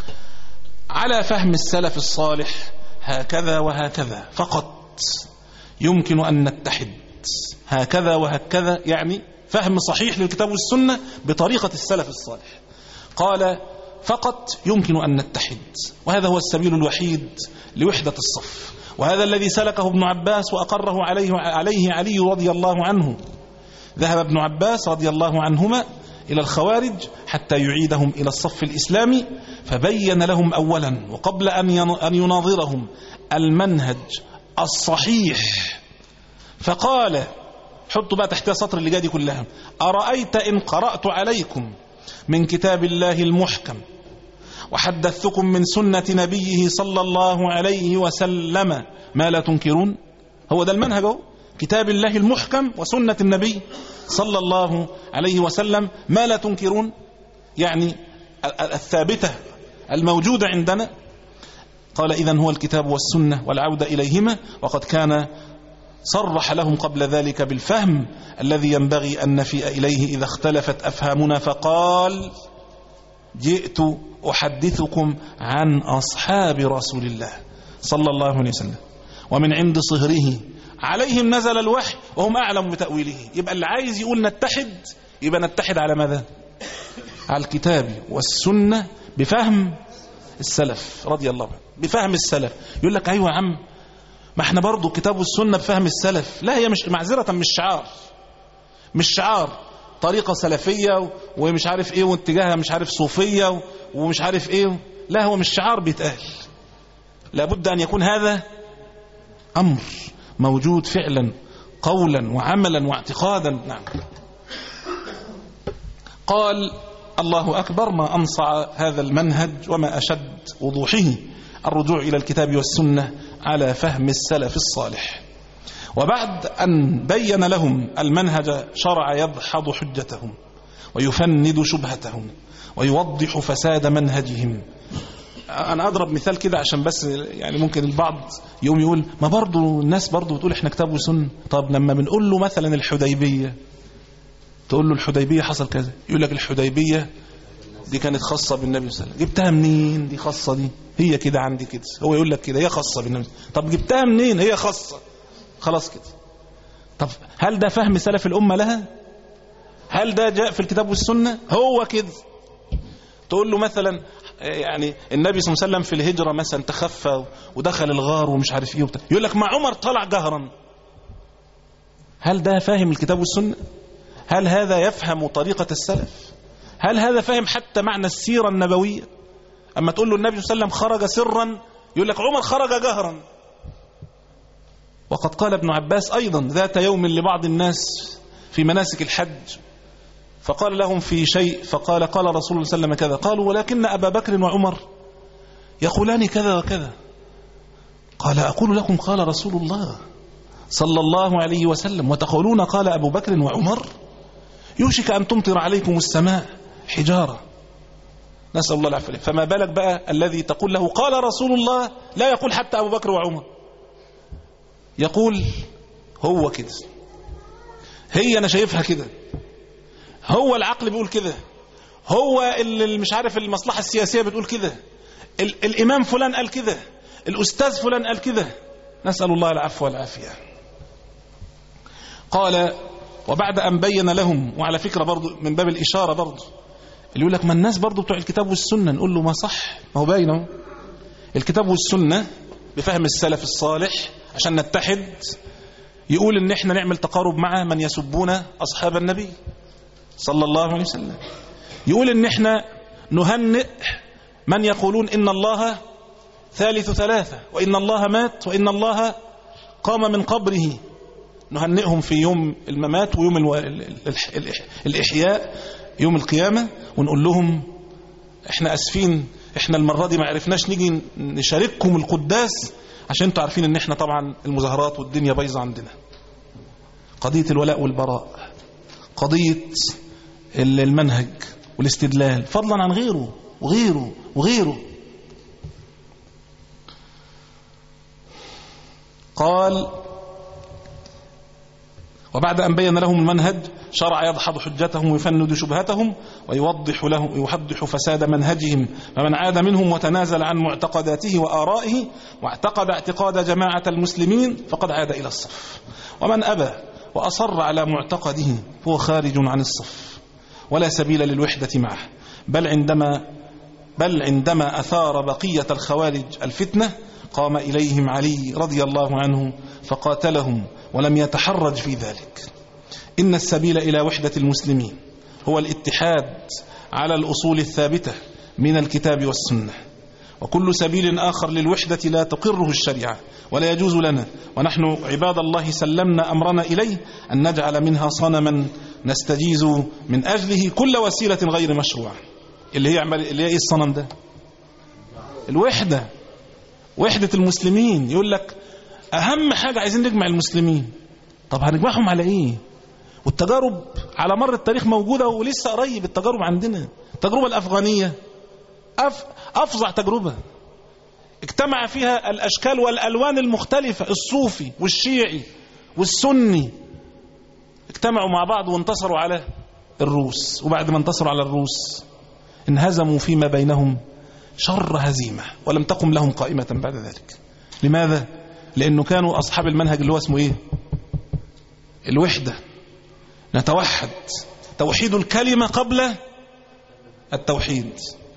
على فهم السلف الصالح هكذا وهكذا فقط يمكن أن نتحد هكذا وهكذا، يعني فهم صحيح للكتاب والسنة بطريقة السلف الصالح. قال فقط يمكن أن نتحد، وهذا هو السبيل الوحيد لوحدة الصف، وهذا الذي سلكه ابن عباس وأقره عليه, عليه علي رضي الله عنه. ذهب ابن عباس رضي الله عنهما إلى الخوارج حتى يعيدهم إلى الصف الإسلامي، فبين لهم أولا وقبل أن يناظرهم المنهج الصحيح، فقال، حطوا بقى تحتها سطر اللي جادي كلها: أرأيت إن قرأت عليكم من كتاب الله المحكم وحدثتكم من سنة نبيه صلى الله عليه وسلم ما لا تنكرون. هو ده المنهج، هو كتاب الله المحكم وسنة النبي صلى الله عليه وسلم ما لا تنكرون، يعني الثابتة الموجودة عندنا. قال إذن هو الكتاب والسنة والعودة إليهما، وقد كان صرح لهم قبل ذلك بالفهم الذي ينبغي أن نفيء إليه إذا اختلفت أفهامنا، فقال: جئت أحدثكم عن أصحاب رسول الله صلى الله عليه وسلم ومن عند صهره عليهم نزل الوحي وهم أعلم بتأويله. يبقى اللي عايز يقول نتحد، يبقى نتحد على ماذا؟ على الكتاب والسنة بفهم السلف رضي الله عنه، بفهم السلف. يقول لك أيوة يا عم، ما احنا برضو كتاب والسنة بفهم السلف. لا، هي مش معذرة، مش شعار، مش شعار طريقة سلفية ومش عارف ايه واتجاهها مش عارف صوفية ومش عارف ايه. لا، هو مش شعار بيتقال، لابد أن يكون هذا أمر موجود فعلا قولا وعملا واعتقادا. نعم. قال: الله أكبر، ما أنصع هذا المنهج وما أشد وضوحه، الرجوع إلى الكتاب والسنة على فهم السلف الصالح. وبعد أن بين لهم المنهج شرع يدحض حجتهم ويفند شبهتهم ويوضح فساد منهجهم. أنا أضرب مثال كده عشان بس يعني ممكن البعض يوم يقول ما برضو الناس برضو بتقول إحنا كتاب وسنة. طب لما بنقول له مثلا الحديبية، تقول له الحديبية حصل كذا، يقول لك الحديبية دي كانت خاصة بالنبي صلى الله عليه وسلم. جبتها منين دي خاصة؟ دي هي كده عندي كده، هو يقول لك كده هي خاصة بالنبي. طب جبتها منين؟ هي خاصة، خلاص كده. طب هل ده فهم سلف الأمة لها؟ هل ده جاء في الكتاب والسنة؟ هو كده. تقول له مثلا يعني النبي صلى الله عليه وسلم في الهجرة مثلا تخفى ودخل الغار ومش عارف ايه وبتاع، يقول لك مع عمر طلع جهرا. هل ده فاهم الكتاب والسنة؟ هل هذا يفهم طريقة السلف؟ هل هذا فاهم حتى معنى السيرة النبوية؟ أما تقول له النبي صلى الله عليه وسلم خرج سرا، يقول لك عمر خرج جهرا. وقد قال ابن عباس أيضا ذات يوم لبعض الناس في مناسك الحج، فقال لهم في شيء، فقال قال رسول الله صلى الله عليه وسلم كذا، قالوا ولكن أبا بكر وعمر يقولان كذا وكذا. قال أقول لكم قال رسول الله صلى الله عليه وسلم وتقولون قال أبو بكر وعمر؟ يوشك أن تمطر عليكم السماء حجارة. نسأل الله العافية. فما بالك بقى الذي تقول له قال رسول الله، لا يقول حتى أبو بكر وعمر، يقول هو كده، هي أنا شايفها كده، هو العقل بيقول كده، هو اللي مش عارف المصلحة السياسية بتقول كده، الإمام فلان قال كده، الأستاذ فلان قال كده. نسأل الله العفو والعافية. قال وبعد أن بين لهم، وعلى فكرة برضو من باب الإشارة برضو اللي يقول لك ما الناس برضو بتوع الكتاب والسنة، نقول له ما صح، ما هو باينه الكتاب والسنة بفهم السلف الصالح عشان نتحد. يقول ان احنا نعمل تقارب مع من يسبون أصحاب النبي صلى الله عليه وسلم. يقول ان احنا نهنئ من يقولون ان الله ثالث ثلاثة وإن الله مات وإن الله قام من قبره، نهنئهم في يوم الممات ويوم الو... الإحياء يوم القيامة، ونقول لهم احنا أسفين، احنا المرة دي ما عرفناش نيجي نشارككم القداس عشان انتوا عارفين ان احنا طبعا المظاهرات والدنيا بايظة عندنا. قضية الولاء والبراء، قضية المنهج والاستدلال، فضلا عن غيره وغيره وغيره. قال وبعد أن بين لهم المنهج شرع يدحض حجتهم ويفند شبهتهم ويوضح لهم يوضح فساد منهجهم، فمن عاد منهم وتنازل عن معتقداته وآرائه واعتقد اعتقاد جماعة المسلمين فقد عاد إلى الصف، ومن أبى وأصر على معتقده فهو خارج عن الصف، ولا سبيل للوحدة معه. بل عندما بل عندما أثار بقية الخوارج الفتنة قام إليهم علي رضي الله عنه فقاتلهم ولم يتحرج في ذلك. إن السبيل إلى وحدة المسلمين هو الاتحاد على الأصول الثابتة من الكتاب والسنة، وكل سبيل آخر للوحدة لا تقره الشريعة ولا يجوز لنا ونحن عباد الله سلمنا أمرنا إليه أن نجعل منها صنما نستجيز من أجله كل وسيلة غير مشروعة. اللي هي عمل اللي هي إيه الصنم ده؟ الوحدة، وحدة المسلمين. يقول لك أهم حاجة عايزين نجمع المسلمين. طب هنجمعهم على إيه؟ والتجارب على مر التاريخ موجودة ولسه قريب التجارب عندنا. التجربة الأفغانية أف... أفظع تجربة اجتمع فيها الأشكال والألوان المختلفة، الصوفي والشيعي والسني اجتمعوا مع بعض وانتصروا على الروس، وبعد ما انتصروا على الروس انهزموا فيما بينهم شر هزيمة ولم تقم لهم قائمة بعد ذلك. لماذا؟ لأنه كانوا أصحاب المنهج اللي هو اسمه إيه؟ الوحدة. نتوحد، توحيد الكلمة قبل التوحيد.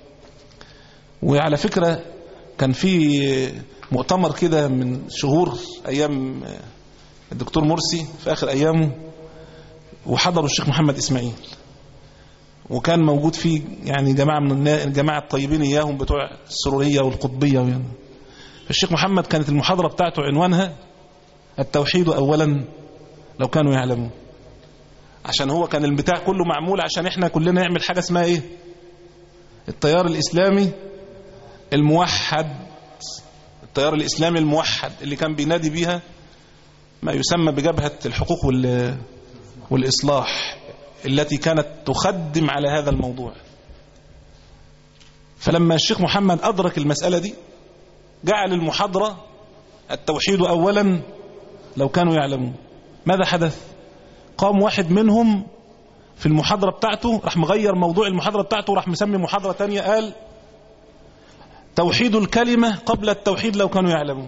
وعلى فكرة كان في مؤتمر كده من شهور أيام الدكتور مرسي في آخر أيامه، وحضروا الشيخ محمد إسماعيل، وكان موجود فيه يعني جماعة من الجماعة الطيبين إياهم بتوع السرورية والقطبية ويعني. الشيخ محمد كانت المحاضرة بتاعته عنوانها التوحيد أولا لو كانوا يعلمون، عشان هو كان البتاع كله معمول عشان احنا كلنا نعمل حاجة اسمها ايه؟ التيار الإسلامي الموحد. التيار الإسلامي الموحد اللي كان بينادي بيها ما يسمى بجبهة الحقوق والإصلاح التي كانت تخدم على هذا الموضوع. فلما الشيخ محمد أدرك المسألة دي جعل المحاضرة التوحيد أولا لو كانوا يعلمون. ماذا حدث؟ قام واحد منهم في المحاضرة بتاعته راح مغير موضوع المحاضرة بتاعته وراح مسمي محاضرة تانية، قال توحيد الكلمة قبل التوحيد لو كانوا يعلمون.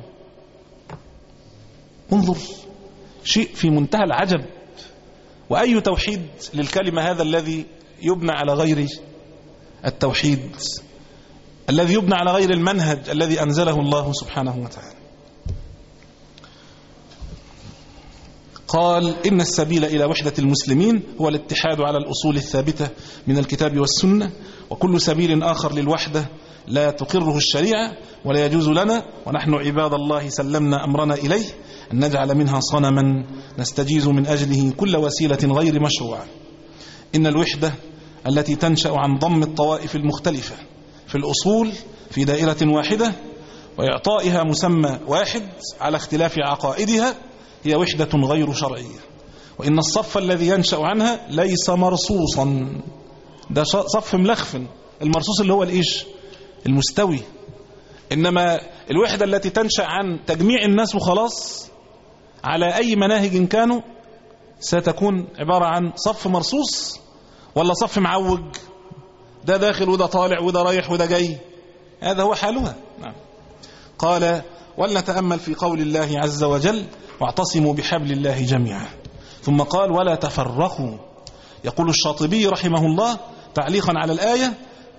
انظر، شيء في منتهى العجب. وأي توحيد للكلمة هذا الذي يبنى على غير التوحيد، الذي يبنى على غير المنهج الذي أنزله الله سبحانه وتعالى. قال إن السبيل إلى وحدة المسلمين هو الاتحاد على الأصول الثابتة من الكتاب والسنة، وكل سبيل آخر للوحدة لا تقره الشريعة ولا يجوز لنا ونحن عباد الله سلمنا أمرنا إليه أن نجعل منها صنما نستجيز من أجله كل وسيلة غير مشروعة. إن الوحدة التي تنشأ عن ضم الطوائف المختلفة في الأصول في دائرة واحدة وإعطائها مسمى واحد على اختلاف عقائدها هي وحدة غير شرعية. وإن الصف الذي ينشأ عنها ليس مرصوصا، ده صف ملخفن. المرصوص اللي هو الإيش؟ المستوي. إنما الوحدة التي تنشأ عن تجميع الناس وخلاص على أي مناهج كانوا ستكون عبارة عن صف مرصوص ولا صف معوج، ده داخل وده طالع وده رايح وده جاي. هذا هو حالها. نعم. قال ولنتأمل في قول الله عز وجل واعتصموا بحبل الله جميعا. ثم قال ولا تفرقوا. يقول الشاطبي رحمه الله تعليقا على الآية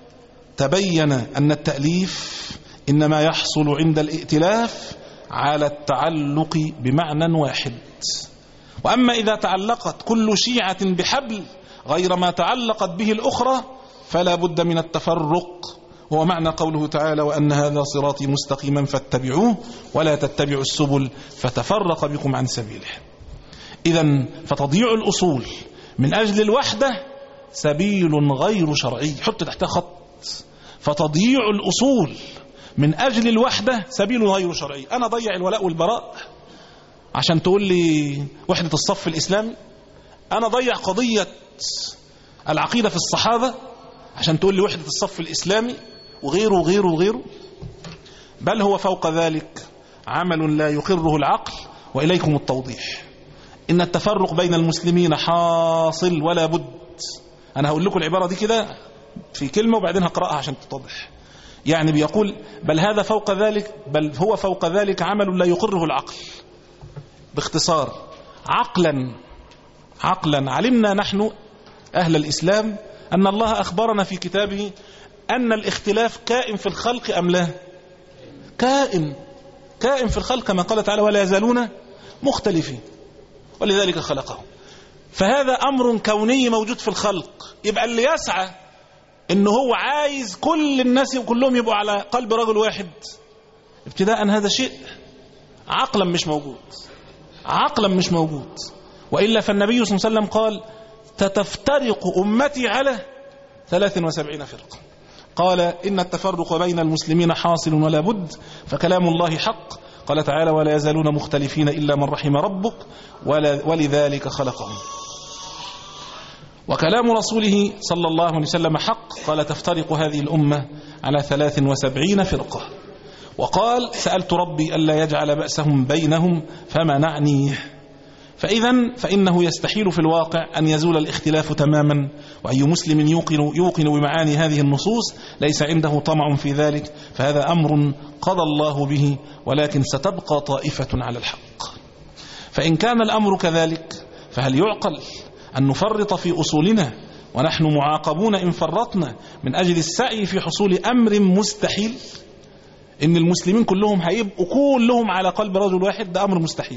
تبين أن التأليف إنما يحصل عند الائتلاف على التعلق بمعنى واحد، وأما إذا تعلقت كل شيعة بحبل غير ما تعلقت به الأخرى فلا بد من التفرق. هو معنى قوله تعالى وأن هذا صراطي مستقيما فاتبعوه ولا تتبعوا السبل فتفرق بكم عن سبيله. إذن فتضييع الأصول من أجل الوحدة سبيل غير شرعي. حط تحتها خط. فتضييع الأصول من أجل الوحدة سبيل غير شرعي. أنا ضيع الولاء والبراء عشان تقول لي وحدة الصف الإسلامي؟ أنا ضيع قضية العقيدة في الصحابة عشان تقول لي وحدة الصف الإسلامي وغيره وغيره وغيره؟ بل هو فوق ذلك عمل لا يقره العقل. وإليكم التوضيح. إن التفرق بين المسلمين حاصل ولا بد. أنا هقول لكم العبارة دي كده في كلمة وبعدين هقرأها عشان تتضح. يعني بيقول بل هذا فوق ذلك، بل هو فوق ذلك عمل لا يقره العقل. باختصار، عقلا عقلا علمنا نحن أهل الإسلام أن الله أخبرنا في كتابه أن الاختلاف كائن في الخلق أم لا؟ كائن كائن في الخلق كما قال تعالى ولا يزالون مختلفين ولذلك خلقهم. فهذا أمر كوني موجود في الخلق. يبقى اللي يسعى إنه هو عايز كل الناس كلهم يبقوا على قلب رجل واحد ابتداء، هذا شيء عقلا مش موجود، عقلا مش موجود. وإلا فالنبي صلى الله عليه وسلم قال تتفترق أمتي على ثلاث وسبعين فرقة. قال إن التفرق بين المسلمين حاصل ولا بد، فكلام الله حق. قال تعالى ولا يزالون مختلفين إلا من رحم ربك ولذلك خلقهم. وكلام رسوله صلى الله عليه وسلم حق. قال تفترق هذه الأمة على ثلاث وسبعين فرقة. وقال سألت ربي ألا يجعل بأسهم بينهم فمنعنيه. فإذا فإنه يستحيل في الواقع أن يزول الاختلاف تماما، وأي مسلم يوقن, يوقن بمعاني هذه النصوص ليس عنده طمع في ذلك، فهذا أمر قضى الله به، ولكن ستبقى طائفة على الحق. فإن كان الأمر كذلك فهل يعقل أن نفرط في أصولنا ونحن معاقبون إن فرطنا من أجل السعي في حصول أمر مستحيل؟ إن المسلمين كلهم هيبقوا كلهم على قلب رجل واحد، ده أمر مستحيل.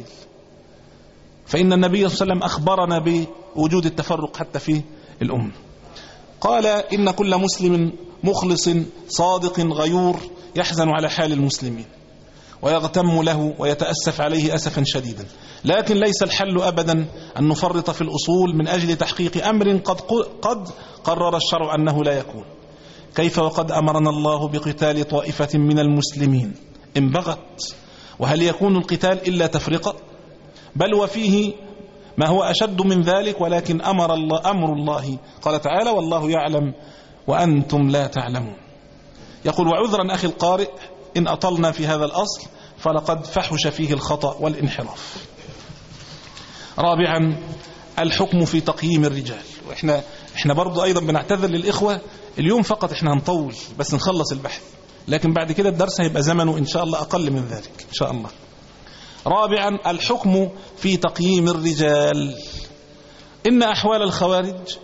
فإن النبي صلى الله عليه وسلم أخبرنا بوجود التفرق حتى في الأمة. قال إن كل مسلم مخلص صادق غيور يحزن على حال المسلمين ويغتم له ويتأسف عليه أسفا شديدا، لكن ليس الحل أبدا أن نفرط في الأصول من أجل تحقيق أمر قد, قد قرر الشرع أنه لا يكون. كيف وقد أمرنا الله بقتال طائفة من المسلمين إن بغت؟ وهل يكون القتال إلا تفرقة؟ بل وفيه ما هو أشد من ذلك، ولكن أمر الله أمر الله قال تعالى والله يعلم وأنتم لا تعلمون. يقول وعذرا أخي القارئ إن أطلنا في هذا الأصل فلقد فحش فيه الخطأ والانحراف. رابعا الحكم في تقييم الرجال. وإحنا إحنا برضو أيضا بنعتذر للإخوة اليوم فقط، إحنا هنطول بس نخلص البحث، لكن بعد كده الدرس هيبقى زمنه إن شاء الله أقل من ذلك إن شاء الله. رابعا الحكم في تقييم الرجال. إن أحوال الخوارج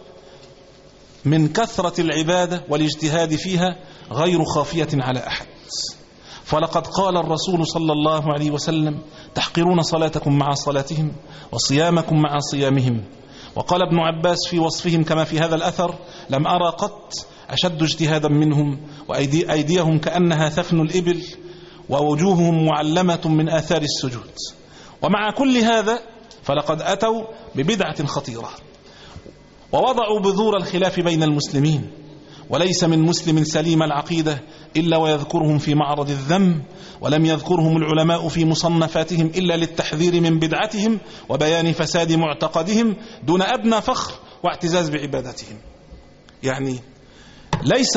من كثرة العبادة والاجتهاد فيها غير خافية على أحد. فلقد قال الرسول صلى الله عليه وسلم تحقرون صلاتكم مع صلاتهم وصيامكم مع صيامهم. وقال ابن عباس في وصفهم كما في هذا الأثر لم أرى قط أشد اجتهادا منهم، وأيديهم كأنها ثفن الإبل ووجوههم معلمة من آثار السجود. ومع كل هذا فلقد أتوا ببدعة خطيرة ووضعوا بذور الخلاف بين المسلمين، وليس من مسلم سليم العقيدة إلا ويذكرهم في معرض الذم، ولم يذكرهم العلماء في مصنفاتهم إلا للتحذير من بدعتهم وبيان فساد معتقدهم دون أدنى فخر واعتزاز بعبادتهم. يعني ليس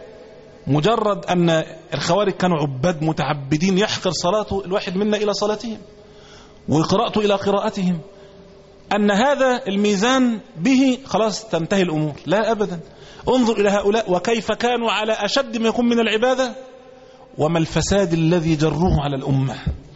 مجرد أن الخوارج كانوا عباد متعبدين يحقر صلاته الواحد منا إلى صلاتهم وقراءته إلى قراءتهم، أن هذا الميزان به خلاص تنتهي الأمور. لا أبدا. انظر إلى هؤلاء وكيف كانوا على أشد ما يكون من العبادة، وما الفساد الذي جروه على الأمة.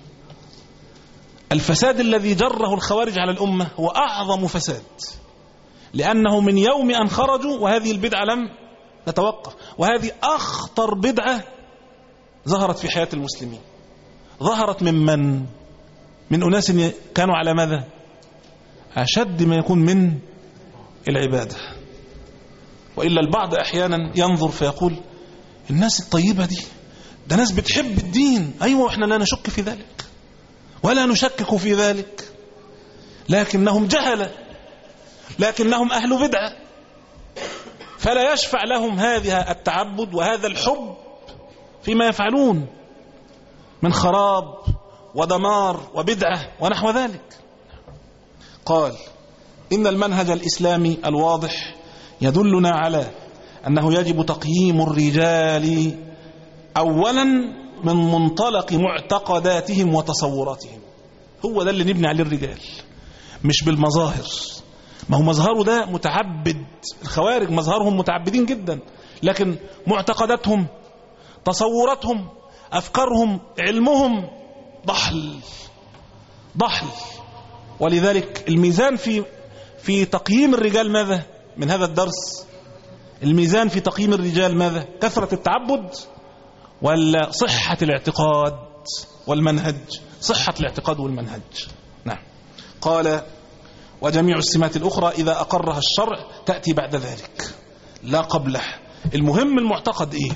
الفساد الذي جره الخوارج على الأمة هو أعظم فساد، لأنه من يوم أن خرجوا وهذه البدعة لم تتوقف، وهذه أخطر بدعة ظهرت في حياة المسلمين. ظهرت من من؟ من أناس كانوا على ماذا؟ أشد ما يكون من العبادة. وإلا البعض أحيانا ينظر فيقول الناس الطيبة دي ده ناس بتحب الدين، أيوة إحنا لا نشك في ذلك ولا نشكك في ذلك، لكنهم جهلة، لكنهم أهل بدعة، فلا يشفع لهم هذه التعبد وهذا الحب فيما يفعلون من خراب ودمار وبدعة ونحو ذلك. قال إن المنهج الإسلامي الواضح يدلنا على أنه يجب تقييم الرجال أولا من منطلق معتقداتهم وتصوراتهم. هو ده اللي نبني عليه الرجال، مش بالمظاهر. ما هو مظهره ده متعبد، الخوارج مظهرهم متعبدين جدا، لكن معتقداتهم، تصوراتهم، أفكارهم، علمهم ضحل ضحل. ولذلك الميزان في في تقييم الرجال ماذا من هذا الدرس؟ الميزان في تقييم الرجال ماذا؟ كثرة التعبد ولا صحة الاعتقاد والمنهج؟ صحة الاعتقاد والمنهج. نعم. قال وجميع السمات الأخرى إذا أقرها الشرع تأتي بعد ذلك لا قبله. المهم المعتقد إيه؟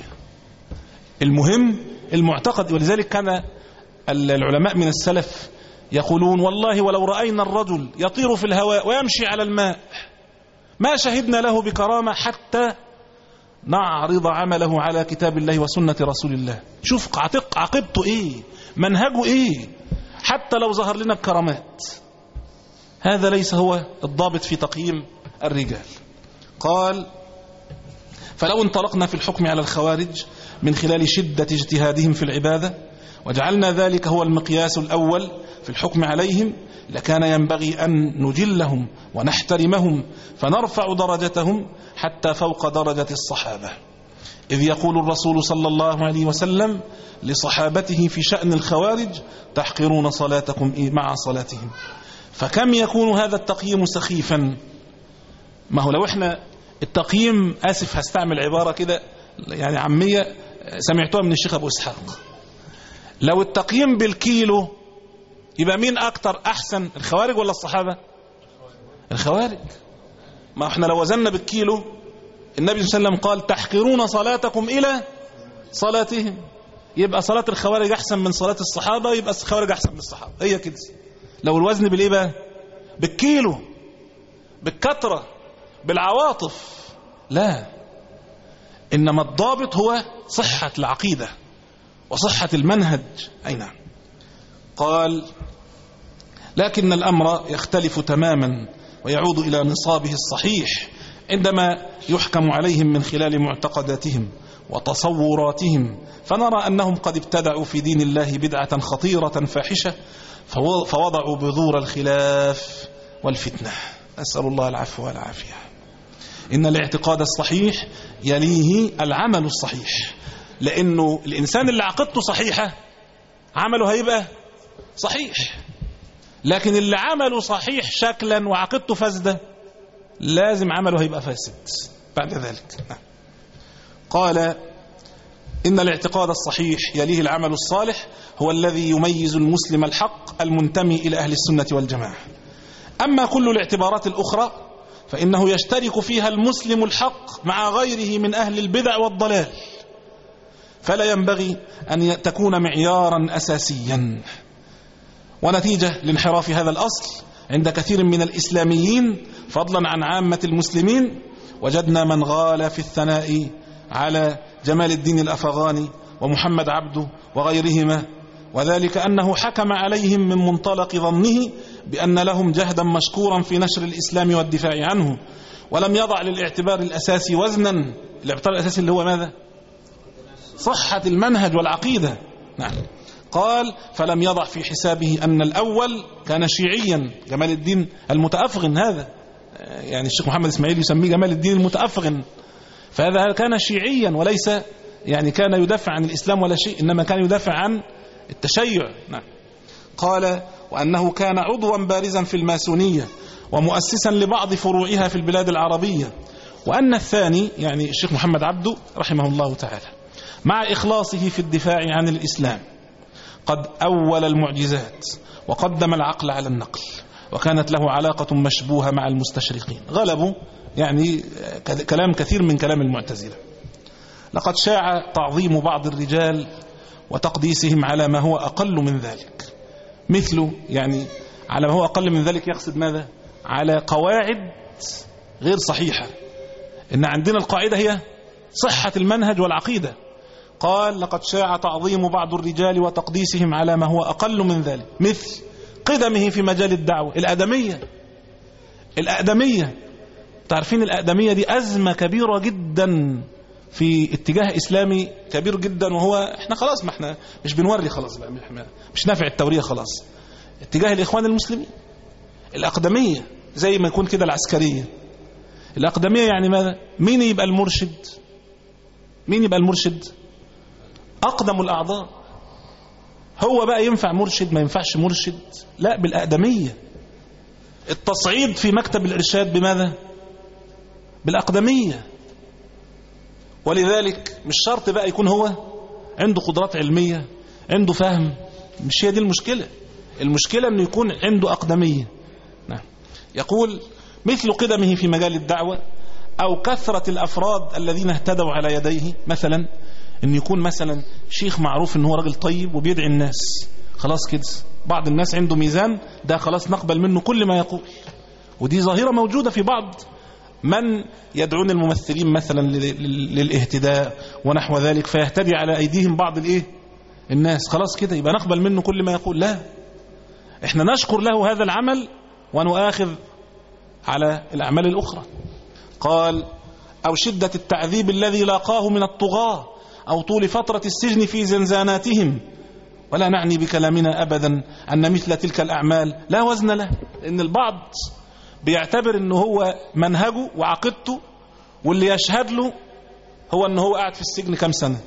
المهم المعتقد. ولذلك كان العلماء من السلف يقولون والله ولو رأينا الرجل يطير في الهواء ويمشي على الماء ما شهدنا له بكرامة حتى نعرض عمله على كتاب الله وسنة رسول الله. شوف عقبته إيه، منهجه إيه، حتى لو ظهر لنا بكرامات. هذا ليس هو الضابط في تقييم الرجال. قال فلو انطلقنا في الحكم على الخوارج من خلال شدة اجتهادهم في العبادة وجعلنا ذلك هو المقياس الأول في الحكم عليهم لكان ينبغي أن نجلهم ونحترمهم فنرفع درجتهم حتى فوق درجة الصحابة. إذ يقول الرسول صلى الله عليه وسلم لصحابته في شأن الخوارج تحقرون صلاتكم مع صلاتهم. فكم يكون هذا التقييم سخيفا. ما هو لو احنا التقييم، آسف هستعمل عبارة كده يعني عامية سمعتوها من الشيخ أبو إسحاق، لو التقييم بالكيلو يبقى مين أكتر أحسن، الخوارج ولا الصحابة؟ الخوارج. ما احنا لو وزننا بالكيلو النبي صلى الله عليه وسلم قال تحقرون صلاتكم إلى صلاتهم، يبقى صلاة الخوارج أحسن من صلاة الصحابة، يبقى الخوارج أحسن من الصحابة. هي كده. لو الوزن بالإيه بقى؟ بالكيلو، بالكترة، بالعواطف. لا، إنما الضابط هو صحة العقيدة وصحة المنهج. أي نعم. قال لكن الأمر يختلف تماما ويعود إلى نصابه الصحيح عندما يحكم عليهم من خلال معتقداتهم وتصوراتهم، فنرى أنهم قد ابتدعوا في دين الله بدعة خطيرة فاحشة فوضعوا بذور الخلاف والفتنة. أسأل الله العفو والعافية. إن الاعتقاد الصحيح يليه العمل الصحيح، لأنه الإنسان اللي عقيدته صحيحة عمله هيبقى صحيح، لكن اللي عمله صحيح شكلا وعقيدته فاسدة لازم عمله هيبقى فاسد بعد ذلك. قال إن الاعتقاد الصحيح يليه العمل الصالح هو الذي يميز المسلم الحق المنتمي إلى أهل السنة والجماعة. أما كل الاعتبارات الأخرى فإنه يشترك فيها المسلم الحق مع غيره من أهل البدع والضلال، فلا ينبغي أن تكون معيارا أساسيا. ونتيجة لانحراف هذا الأصل عند كثير من الإسلاميين فضلا عن عامة المسلمين وجدنا من غال في الثناء على جمال الدين الأفغاني ومحمد عبده وغيرهما، وذلك أنه حكم عليهم من منطلق ظنه بأن لهم جهدا مشكورا في نشر الإسلام والدفاع عنه، ولم يضع للاعتبار الأساسي وزنا. الاعتبار الأساسي اللي هو ماذا؟ صحة المنهج والعقيدة. نعم. قال فلم يضع في حسابه أن الأول كان شيعيا، جمال الدين المتأفغن، هذا يعني الشيخ محمد إسماعيل يسميه جمال الدين المتأفغن، فهذا كان شيعيا وليس يعني كان يدافع عن الإسلام ولا شيء، إنما كان يدافع عن التشيع. نعم. قال وأنه كان عضوا بارزا في الماسونية ومؤسسا لبعض فروعها في البلاد العربية، وأن الثاني يعني الشيخ محمد عبده رحمه الله تعالى مع إخلاصه في الدفاع عن الإسلام قد أول المعجزات وقدم العقل على النقل، وكانت له علاقة مشبوهة مع المستشرقين. غلبوا يعني كلام كثير من كلام المعتزلة. لقد شاع تعظيم بعض الرجال وتقديسهم على ما هو أقل من ذلك، مثله يعني على ما هو أقل من ذلك يقصد ماذا؟ على قواعد غير صحيحة. إن عندنا القاعدة هي صحة المنهج والعقيدة. قال لقد شاع تعظيم بعض الرجال وتقديسهم على ما هو أقل من ذلك، مثل قدمه في مجال الدعوة. الأدمية الأدمية تعرفين الأدمية دي أزمة كبيرة جدا في اتجاه إسلامي كبير جدا، وهو احنا خلاص ما احنا مش بنوري خلاص بقى، مش نافع التورية خلاص. اتجاه الإخوان المسلمين الأقدمية زي ما يكون كده العسكرية. الأقدمية يعني ماذا؟ مين يبقى المرشد؟ مين يبقى المرشد؟ أقدم الأعضاء. هو بقى ينفع مرشد ما ينفعش مرشد؟ لا، بالأقدمية. التصعيد في مكتب الإرشاد بماذا؟ بالأقدمية. ولذلك مش شرط بقى يكون هو عنده قدرات علمية، عنده فهم، مش هي دي المشكلة. المشكلة انه يكون عنده أقدمية. نعم. يقول مثل قدمه في مجال الدعوة أو كثرة الأفراد الذين اهتدوا على يديه. مثلا ان يكون مثلا شيخ معروف ان هو راجل طيب وبيدعي الناس، خلاص كده بعض الناس عنده ميزان، ده خلاص نقبل منه كل ما يقول. ودي ظاهرة موجودة في بعض من يدعون الممثلين مثلا للاهتداء ونحو ذلك، فيهتدي على أيديهم بعض الايه الناس، خلاص كده يبقى نقبل منه كل ما يقول. لا، احنا نشكر له هذا العمل ونؤاخذ على الأعمال الأخرى. قال أو شدة التعذيب الذي لاقاه من الطغاة أو طول فترة السجن في زنزاناتهم. ولا نعني بكلامنا أبدا أن مثل تلك الأعمال لا وزن له، إن البعض بيعتبر أنه هو منهجه وعقيدته واللي يشهد له هو أنه هو قاعد في السجن كم سنة،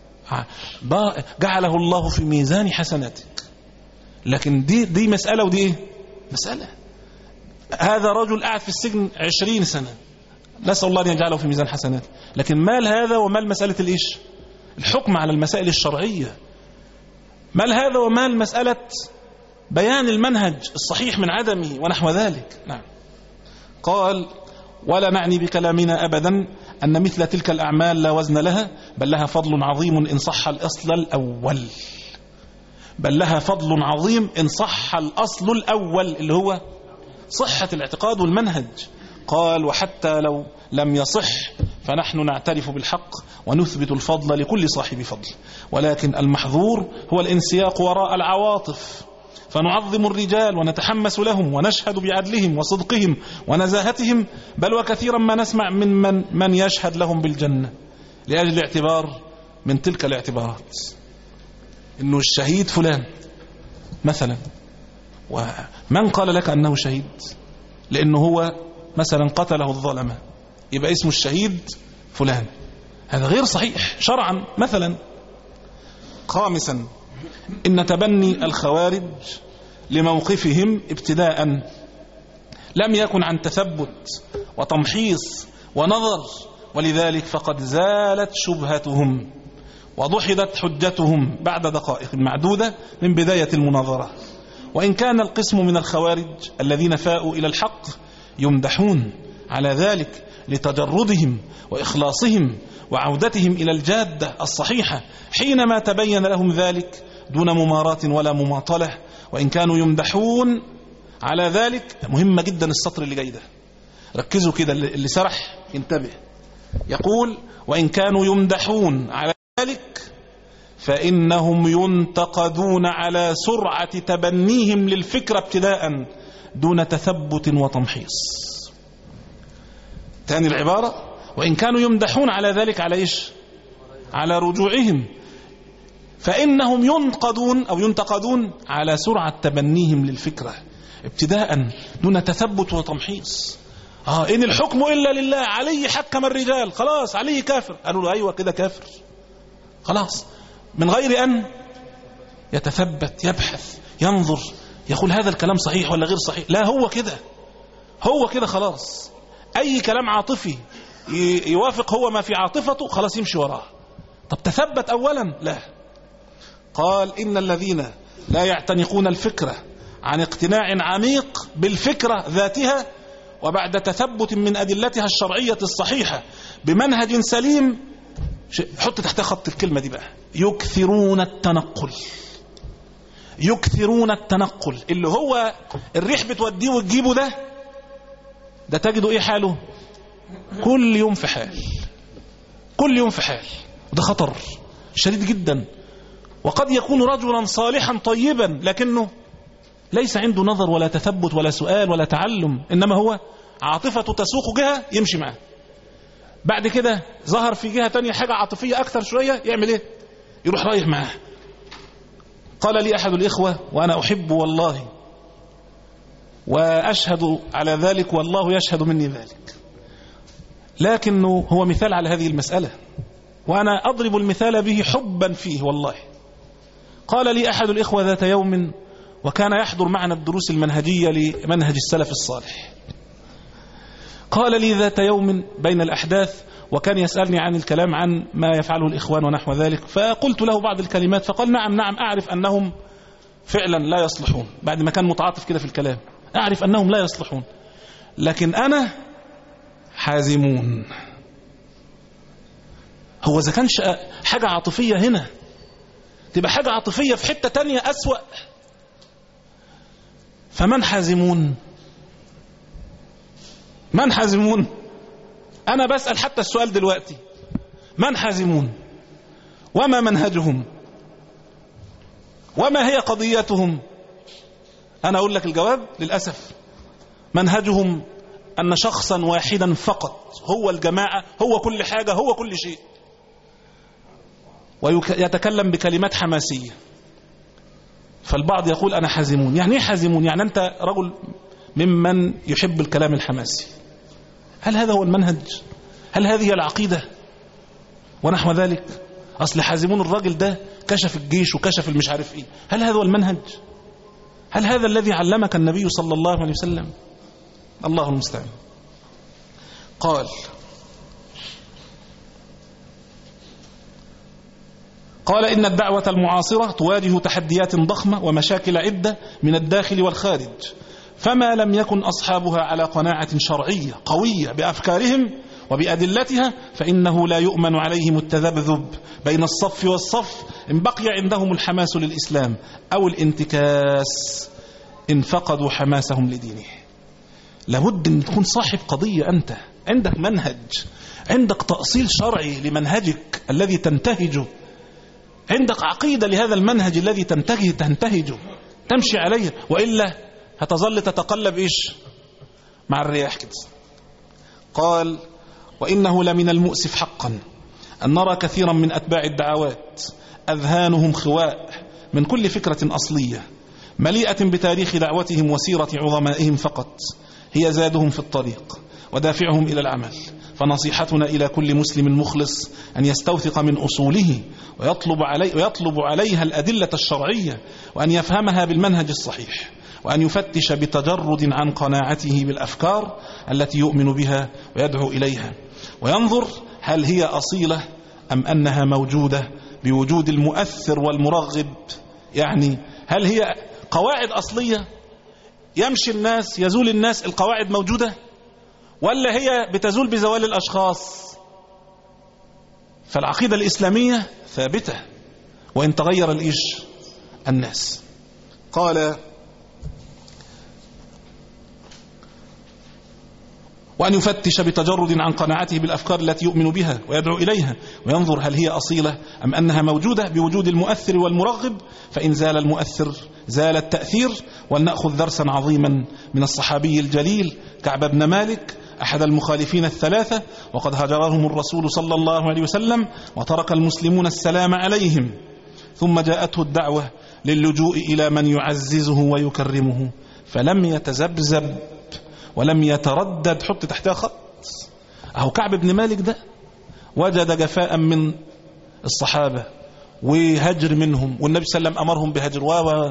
جعله الله في ميزان حسناتك. لكن دي دي مسألة ودي إيه؟ مسألة. هذا رجل قاعد في السجن عشرين سنة، نسأل الله أن يجعله في ميزان حسناته. لكن مال هذا ومال مسألة الإيش؟ الحكم على المسائل الشرعية. مال هذا ومال مسألة بيان المنهج الصحيح من عدمه ونحو ذلك. نعم. قال ولا نعني بكلامنا أبدا أن مثل تلك الأعمال لا وزن لها، بل لها فضل عظيم إن صح الأصل الأول. بل لها فضل عظيم إن صح الأصل الأول اللي هو صحة الاعتقاد والمنهج. قال وحتى لو لم يصح فنحن نعترف بالحق ونثبت الفضل لكل صاحب فضل، ولكن المحظور هو الانسياق وراء العواطف، فنعظم الرجال ونتحمس لهم ونشهد بعدلهم وصدقهم ونزاهتهم، بل وكثيرا ما نسمع من من, من يشهد لهم بالجنة لأجل الاعتبار من تلك الاعتبارات، إنه الشهيد فلان مثلا. ومن قال لك أنه شهيد؟ لأنه هو مثلا قتله الظلمة يبقى اسمه الشهيد فلان، هذا غير صحيح شرعا مثلا. خامسا إن تبني الخوارج لموقفهم ابتداء لم يكن عن تثبت وتمحيص ونظر، ولذلك فقد زالت شبهتهم وضحدت حجتهم بعد دقائق معدودة من بداية المناظرة. وإن كان القسم من الخوارج الذين فاءوا إلى الحق يمدحون على ذلك لتجردهم وإخلاصهم وعودتهم إلى الجادة الصحيحة حينما تبين لهم ذلك دون مماراة ولا مماطلة. وإن كانوا يمدحون على ذلك، مهمة جدا السطر اللي جاي ده، ركزوا كده اللي سرح ينتبه. يقول وإن كانوا يمدحون على ذلك فإنهم ينتقدون على سرعة تبنيهم للفكرة ابتداء دون تثبت وتمحيص. ثاني العبارة وإن كانوا يمدحون على ذلك على إيش؟ على رجوعهم، فإنهم ينقدون أو ينتقدون على سرعة تبنيهم للفكرة ابتداء دون تثبت وتمحيص. آه إن الحكم إلا لله، عليه حكم الرجال، خلاص عليه كافر. قالوا له أيوة كده كافر، خلاص، من غير أن يتثبت يبحث ينظر يقول هذا الكلام صحيح ولا غير صحيح. لا، هو كده هو كده خلاص، أي كلام عاطفي يوافق هو ما في عاطفته خلاص يمشي وراه. طب تثبت أولا؟ لا. قال إن الذين لا يعتنقون الفكرة عن اقتناع عميق بالفكرة ذاتها وبعد تثبت من أدلتها الشرعية الصحيحة بمنهج سليم، حط تحت خط الكلمة دي بقى، يكثرون التنقل. يكثرون التنقل اللي هو الريح بتوديه وتجيبه، ده ده تجده ايه حاله؟ كل يوم في حال، كل يوم في حال. ده خطر شديد جدا. وقد يكون رجلا صالحا طيبا لكنه ليس عنده نظر ولا تثبت ولا سؤال ولا تعلم، إنما هو عاطفته تسوق جهة يمشي معه، بعد كده ظهر في جهة تانية حاجة عاطفية أكثر شوية، يعمل إيه؟ يروح رايح معاه. قال لي أحد الإخوة وأنا أحب والله، وأشهد على ذلك والله يشهد مني ذلك، لكنه هو مثال على هذه المسألة، وأنا أضرب المثال به حبا فيه والله. قال لي أحد الإخوة ذات يوم، وكان يحضر معنا الدروس المنهجية لمنهج السلف الصالح، قال لي ذات يوم بين الأحداث، وكان يسألني عن الكلام عن ما يفعله الإخوان ونحو ذلك، فقلت له بعض الكلمات، فقال نعم نعم أعرف أنهم فعلا لا يصلحون، بعد ما كان متعاطف كده في الكلام، أعرف أنهم لا يصلحون، لكن أنا حازمون. هو إذا كانش حاجة عاطفية هنا تبقى حاجة عاطفية في حتة تانية أسوأ. فمن حازمون؟ من حازمون؟ أنا بسأل حتى السؤال دلوقتي، من حازمون؟ وما منهجهم؟ وما هي قضيتهم؟ أنا أقول لك الجواب للأسف، منهجهم أن شخصا واحدا فقط هو الجماعة، هو كل حاجة، هو كل شيء، ويتكلم بكلمات حماسية. فالبعض يقول أنا حازمون. يعني إيه حازمون؟ يعني أنت رجل ممن يحب الكلام الحماسي. هل هذا هو المنهج؟ هل هذه العقيدة ونحو ذلك؟ أصل حازمون الراجل ده كشف الجيش وكشف المش عارف إيه. هل هذا هو المنهج؟ هل هذا الذي علمك النبي صلى الله عليه وسلم؟ الله المستعان. قال قال إن الدعوة المعاصرة تواجه تحديات ضخمة ومشاكل عدة من الداخل والخارج، فما لم يكن أصحابها على قناعة شرعية قوية بأفكارهم وبأدلتها فإنه لا يؤمن عليهم التذبذب بين الصف والصف إن بقي عندهم الحماس للإسلام أو الانتكاس إن فقدوا حماسهم لدينه. لابد أن تكون صاحب قضية، أنت عندك منهج، عندك تأصيل شرعي لمنهجك الذي تنتهجه، عندك عقيدة لهذا المنهج الذي تنتهج تنتهجه تمشي عليه، وإلا هتظل تتقلب إيش مع الرياح كده. قال وإنه لمن المؤسف حقا أن نرى كثيرا من أتباع الدعوات أذهانهم خواء من كل فكرة أصلية مليئة بتاريخ دعوتهم وسيرة عظمائهم فقط هي زادهم في الطريق ودافعهم إلى العمل. فنصيحتنا إلى كل مسلم مخلص أن يستوثق من أصوله ويطلب, علي ويطلب عليها الأدلة الشرعية، وأن يفهمها بالمنهج الصحيح، وأن يفتش بتجرد عن قناعته بالأفكار التي يؤمن بها ويدعو إليها، وينظر هل هي أصيلة أم أنها موجودة بوجود المؤثر والمرغب. يعني هل هي قواعد أصلية يمشي الناس يزول الناس القواعد موجودة، ولا هي بتزول بزوال الأشخاص؟ فالعقيدة الإسلامية ثابتة وإن تغير الإيش الناس. قال وأن يفتش بتجرد عن قناعته بالأفكار التي يؤمن بها ويدعو إليها، وينظر هل هي أصيلة أم أنها موجودة بوجود المؤثر والمرغب، فإن زال المؤثر زال التأثير. ولنأخذ درسا عظيما من الصحابي الجليل كعب بن مالك أحد المخالفين الثلاثة، وقد هاجرهم الرسول صلى الله عليه وسلم وترك المسلمون السلام عليهم، ثم جاءته الدعوة للجوء إلى من يعززه ويكرمه فلم يتذبذب ولم يتردد. حط تحتها خط. أهو كعب بن مالك ده وجد جفاء من الصحابة وهجر منهم، والنبي صلى الله عليه وسلم أمرهم بهجر. و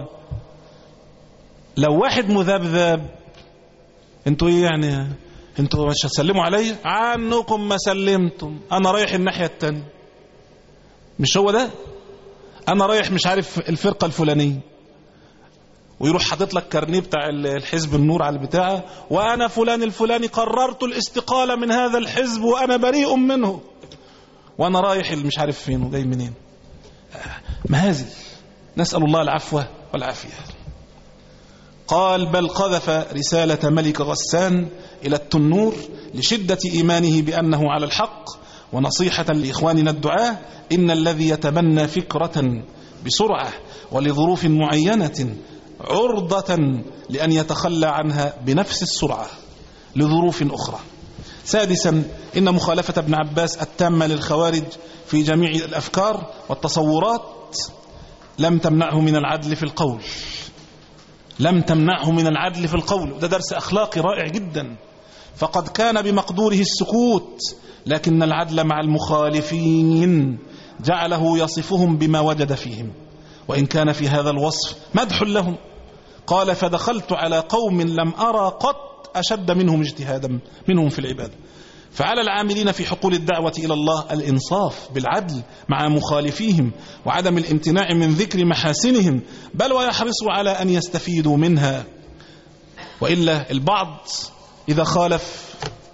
لو واحد مذبذب انتوا ايه يعني؟ انتوا مش هتسلموا علي؟ عنكم ما سلمتم، انا رايح الناحية التانية. مش هو ده؟ انا رايح مش عارف الفرقة الفلانية، ويروح حاطط لك كارنيه بتاع الحزب النور على البتاع، وانا فلان الفلاني قررت الاستقالة من هذا الحزب وانا بريء منه، وانا رايح مش عارف فين وجاي منين. مهازل، نسأل الله العفو والعافية. قال بل قذف رسالة ملك غسان إلى التنور لشدة إيمانه بأنه على الحق، ونصيحة لإخواننا الدعاة إن الذي يتبنى فكرة بسرعة ولظروف معينة عرضة لأن يتخلى عنها بنفس السرعة لظروف أخرى. سادسا إن مخالفة ابن عباس التامة للخوارج في جميع الأفكار والتصورات لم تمنعه من العدل في القول. لم تمنعه من العدل في القول. ده درس أخلاقي رائع جدا. فقد كان بمقدوره السكوت، لكن العدل مع المخالفين جعله يصفهم بما وجد فيهم، وإن كان في هذا الوصف مدح لهم. قال فدخلت على قوم لم أرى قط أشد منهم اجتهادا منهم في العبادة. فعلى العاملين في حقول الدعوة إلى الله الإنصاف بالعدل مع مخالفيهم، وعدم الامتناع من ذكر محاسنهم، بل ويحرصوا على أن يستفيدوا منها. وإلا البعض إذا خالف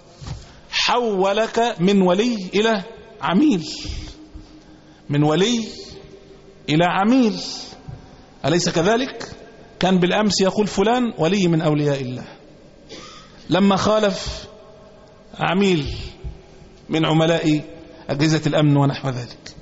حولك من ولي إلى عميل، من ولي إلى عميل، أليس كذلك؟ كان بالأمس يقول فلان ولي من أولياء الله، لما خالف عميل من عملاء أجهزة الأمن ونحو ذلك.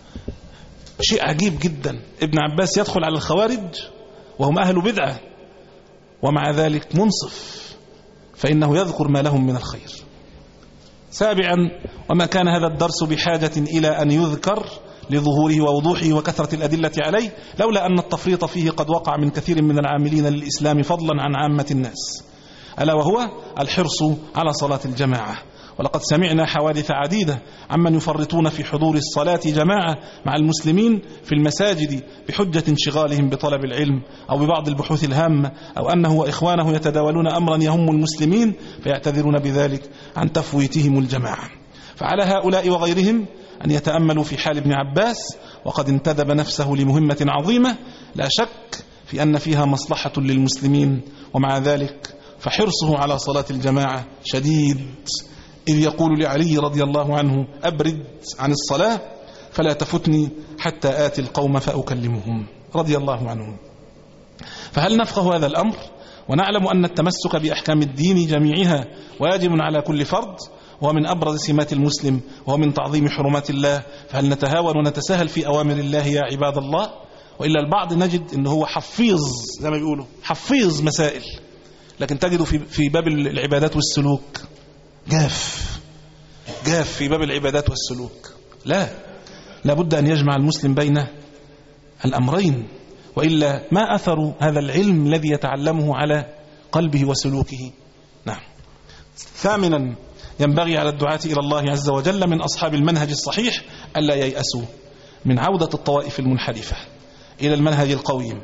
شيء عجيب جدا. ابن عباس يدخل على الخوارج وهم أهل بدعة، ومع ذلك منصف، فإنه يذكر ما لهم من الخير. سابعا، وما كان هذا الدرس بحاجة إلى أن يذكر لظهوره ووضوحه وكثرة الأدلة عليه، لولا أن التفريط فيه قد وقع من كثير من العاملين للإسلام فضلا عن عامة الناس، ألا وهو الحرص على صلاة الجماعة. ولقد سمعنا حوادث عديدة عمن يفرطون في حضور الصلاة جماعة مع المسلمين في المساجد بحجة انشغالهم بطلب العلم أو ببعض البحوث الهامة، أو أنه وإخوانه يتداولون أمرا يهم المسلمين فيعتذرون بذلك عن تفويتهم الجماعة. فعلى هؤلاء وغيرهم أن يتأملوا في حال ابن عباس، وقد انتدب نفسه لمهمة عظيمة لا شك في أن فيها مصلحة للمسلمين، ومع ذلك فحرصه على صلاة الجماعة شديد، إذ يقول لعلي رضي الله عنه أبرد عن الصلاة فلا تفتني حتى آتي القوم فأكلمهم رضي الله عنهم. فهل نفقه هذا الأمر ونعلم أن التمسك بأحكام الدين جميعها واجب على كل فرد، ومن أبرز سمات المسلم ومن تعظيم حرمات الله، فهل نتهاون ونتساهل في أوامر الله يا عباد الله؟ وإلا البعض نجد أنه هو حفيظ زي ما بيقولوا حفيظ مسائل، لكن تجده في في باب العبادات والسلوك جاف جاف في باب العبادات والسلوك. لا، لابد أن يجمع المسلم بين الأمرين، وإلا ما أثر هذا العلم الذي يتعلمه على قلبه وسلوكه. نعم. ثامنا، ينبغي على الدعاة إلى الله عز وجل من أصحاب المنهج الصحيح ألا ييأسوا من عودة الطوائف المنحرفة إلى المنهج القويم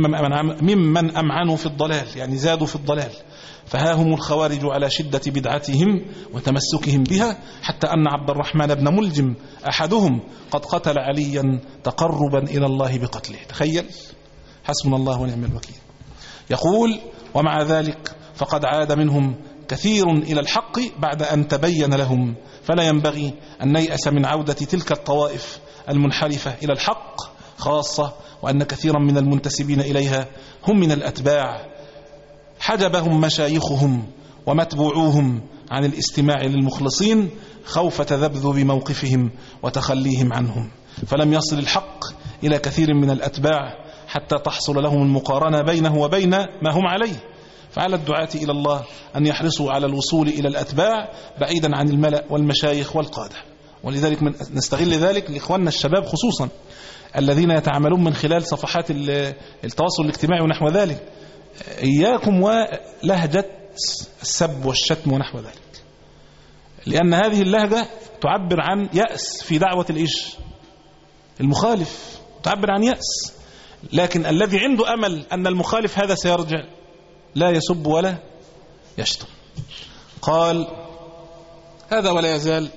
ممن أمعنوا في الضلال، يعني زادوا في الضلال. فها هم الخوارج على شدة بدعتهم وتمسكهم بها، حتى أن عبد الرحمن بن ملجم أحدهم قد قتل عليا تقربا إلى الله بقتله. تخيل، حسبنا الله ونعم الوكيل. يقول ومع ذلك فقد عاد منهم كثير إلى الحق بعد أن تبين لهم، فلا ينبغي أن نيأس من عودة تلك الطوائف المنحرفة إلى الحق، خاصة وأن كثيرا من المنتسبين إليها هم من الأتباع حجبهم مشايخهم ومتبوعوهم عن الاستماع للمخلصين خوف تذبذب موقفهم وتخليهم عنهم، فلم يصل الحق إلى كثير من الأتباع حتى تحصل لهم المقارنة بينه وبين ما هم عليه. فعلى الدعاة إلى الله أن يحرصوا على الوصول إلى الأتباع بعيدا عن الملأ والمشايخ والقادة. ولذلك من نستغل ذلك لإخواننا الشباب خصوصا الذين يتعاملون من خلال صفحات التواصل الاجتماعي ونحو ذلك، إياكم ولهجة السب والشتم ونحو ذلك، لأن هذه اللهجة تعبر عن يأس في دعوة الإيش المخالف، تعبر عن يأس. لكن الذي عنده أمل أن المخالف هذا سيرجع لا يسب ولا يشتم. قال هذا ولا يزال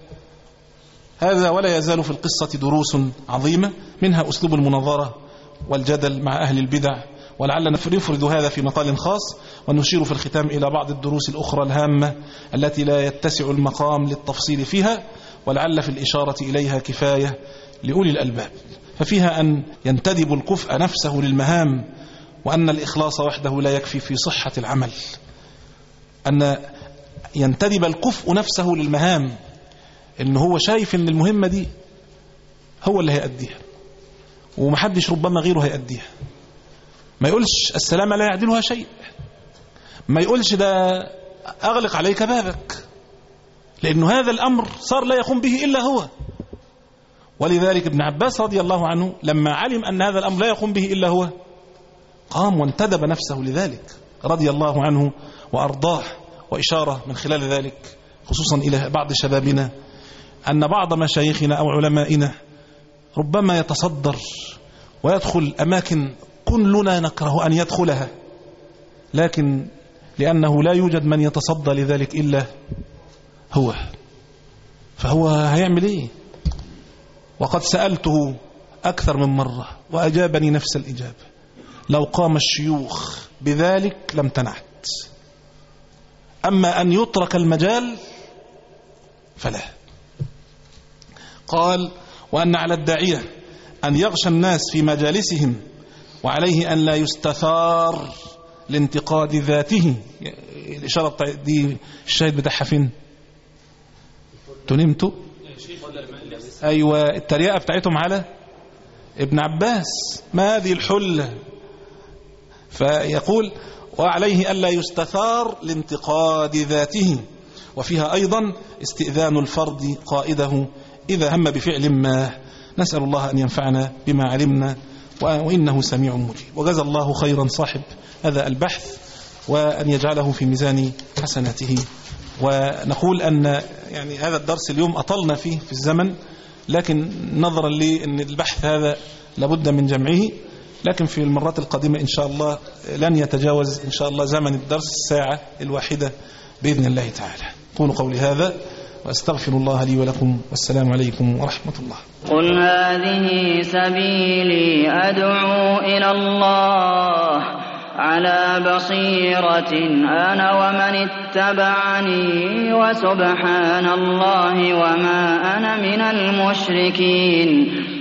هذا ولا يزال في القصة دروس عظيمة، منها أسلوب المناظرة والجدل مع أهل البدع، ولعلنا نفرد هذا في مقال خاص، ونشير في الختام إلى بعض الدروس الأخرى الهامة التي لا يتسع المقام للتفصيل فيها، ولعل في الإشارة إليها كفاية لأولي الألباب. ففيها أن ينتدب الكفء نفسه للمهام، وأن الإخلاص وحده لا يكفي في صحة العمل، أن ينتدب الكفء نفسه للمهام، إن هو شايف إن المهمة دي هو اللي هيأديها ومحدش ربما غيره هيأديها. ما يقولش السلامة لا يعدلها شيء، ما يقولش ده أغلق عليك بابك، لأنه هذا الأمر صار لا يقوم به إلا هو. ولذلك ابن عباس رضي الله عنه لما علم أن هذا الأمر لا يقوم به إلا هو قام وانتدب نفسه لذلك رضي الله عنه وأرضاه. وإشارة من خلال ذلك خصوصا إلى بعض شبابنا أن بعض مشايخنا أو علمائنا ربما يتصدر ويدخل أماكن كلنا نكره أن يدخلها، لكن لأنه لا يوجد من يتصدى لذلك إلا هو، فهو هيعمل إيه؟ وقد سألته أكثر من مرة وأجابني نفس الإجابة: لو قام الشيوخ بذلك لم تنعت، أما أن يترك المجال فلا. قال: وأن على الداعية أن يغشى الناس في مجالسهم، وعليه أن لا يستثار لانتقاد ذاته. الإشارة دي الشاهد بتاعها فين؟ تنمتوا؟ أيوة، التريقة بتاعتهم على ابن عباس، ما هذه الحلة؟ فيقول: وعليه ألا يستثار لانتقاد ذاته. وفيها أيضا استئذان الفرد قائده إذا هم بفعل ما. نسأل الله أن ينفعنا بما علمنا وإنه سميع مجيب. وجزا الله خيرا صاحب هذا البحث، وأن يجعله في ميزان حسناته. ونقول أن يعني هذا الدرس اليوم أطلنا فيه في الزمن، لكن نظرا لأن البحث هذا لابد من جمعه، لكن في المرات القادمة إن شاء الله لن يتجاوز إن شاء الله زمن الدرس الساعة الواحدة بإذن الله تعالى. قولوا قولي هذا وأستغفر الله لي ولكم، والسلام عليكم ورحمة الله. قل هذه سبيلي أدعو إلى الله على بصيرة أنا ومن اتبعني، وسبحان الله وما أنا من المشركين.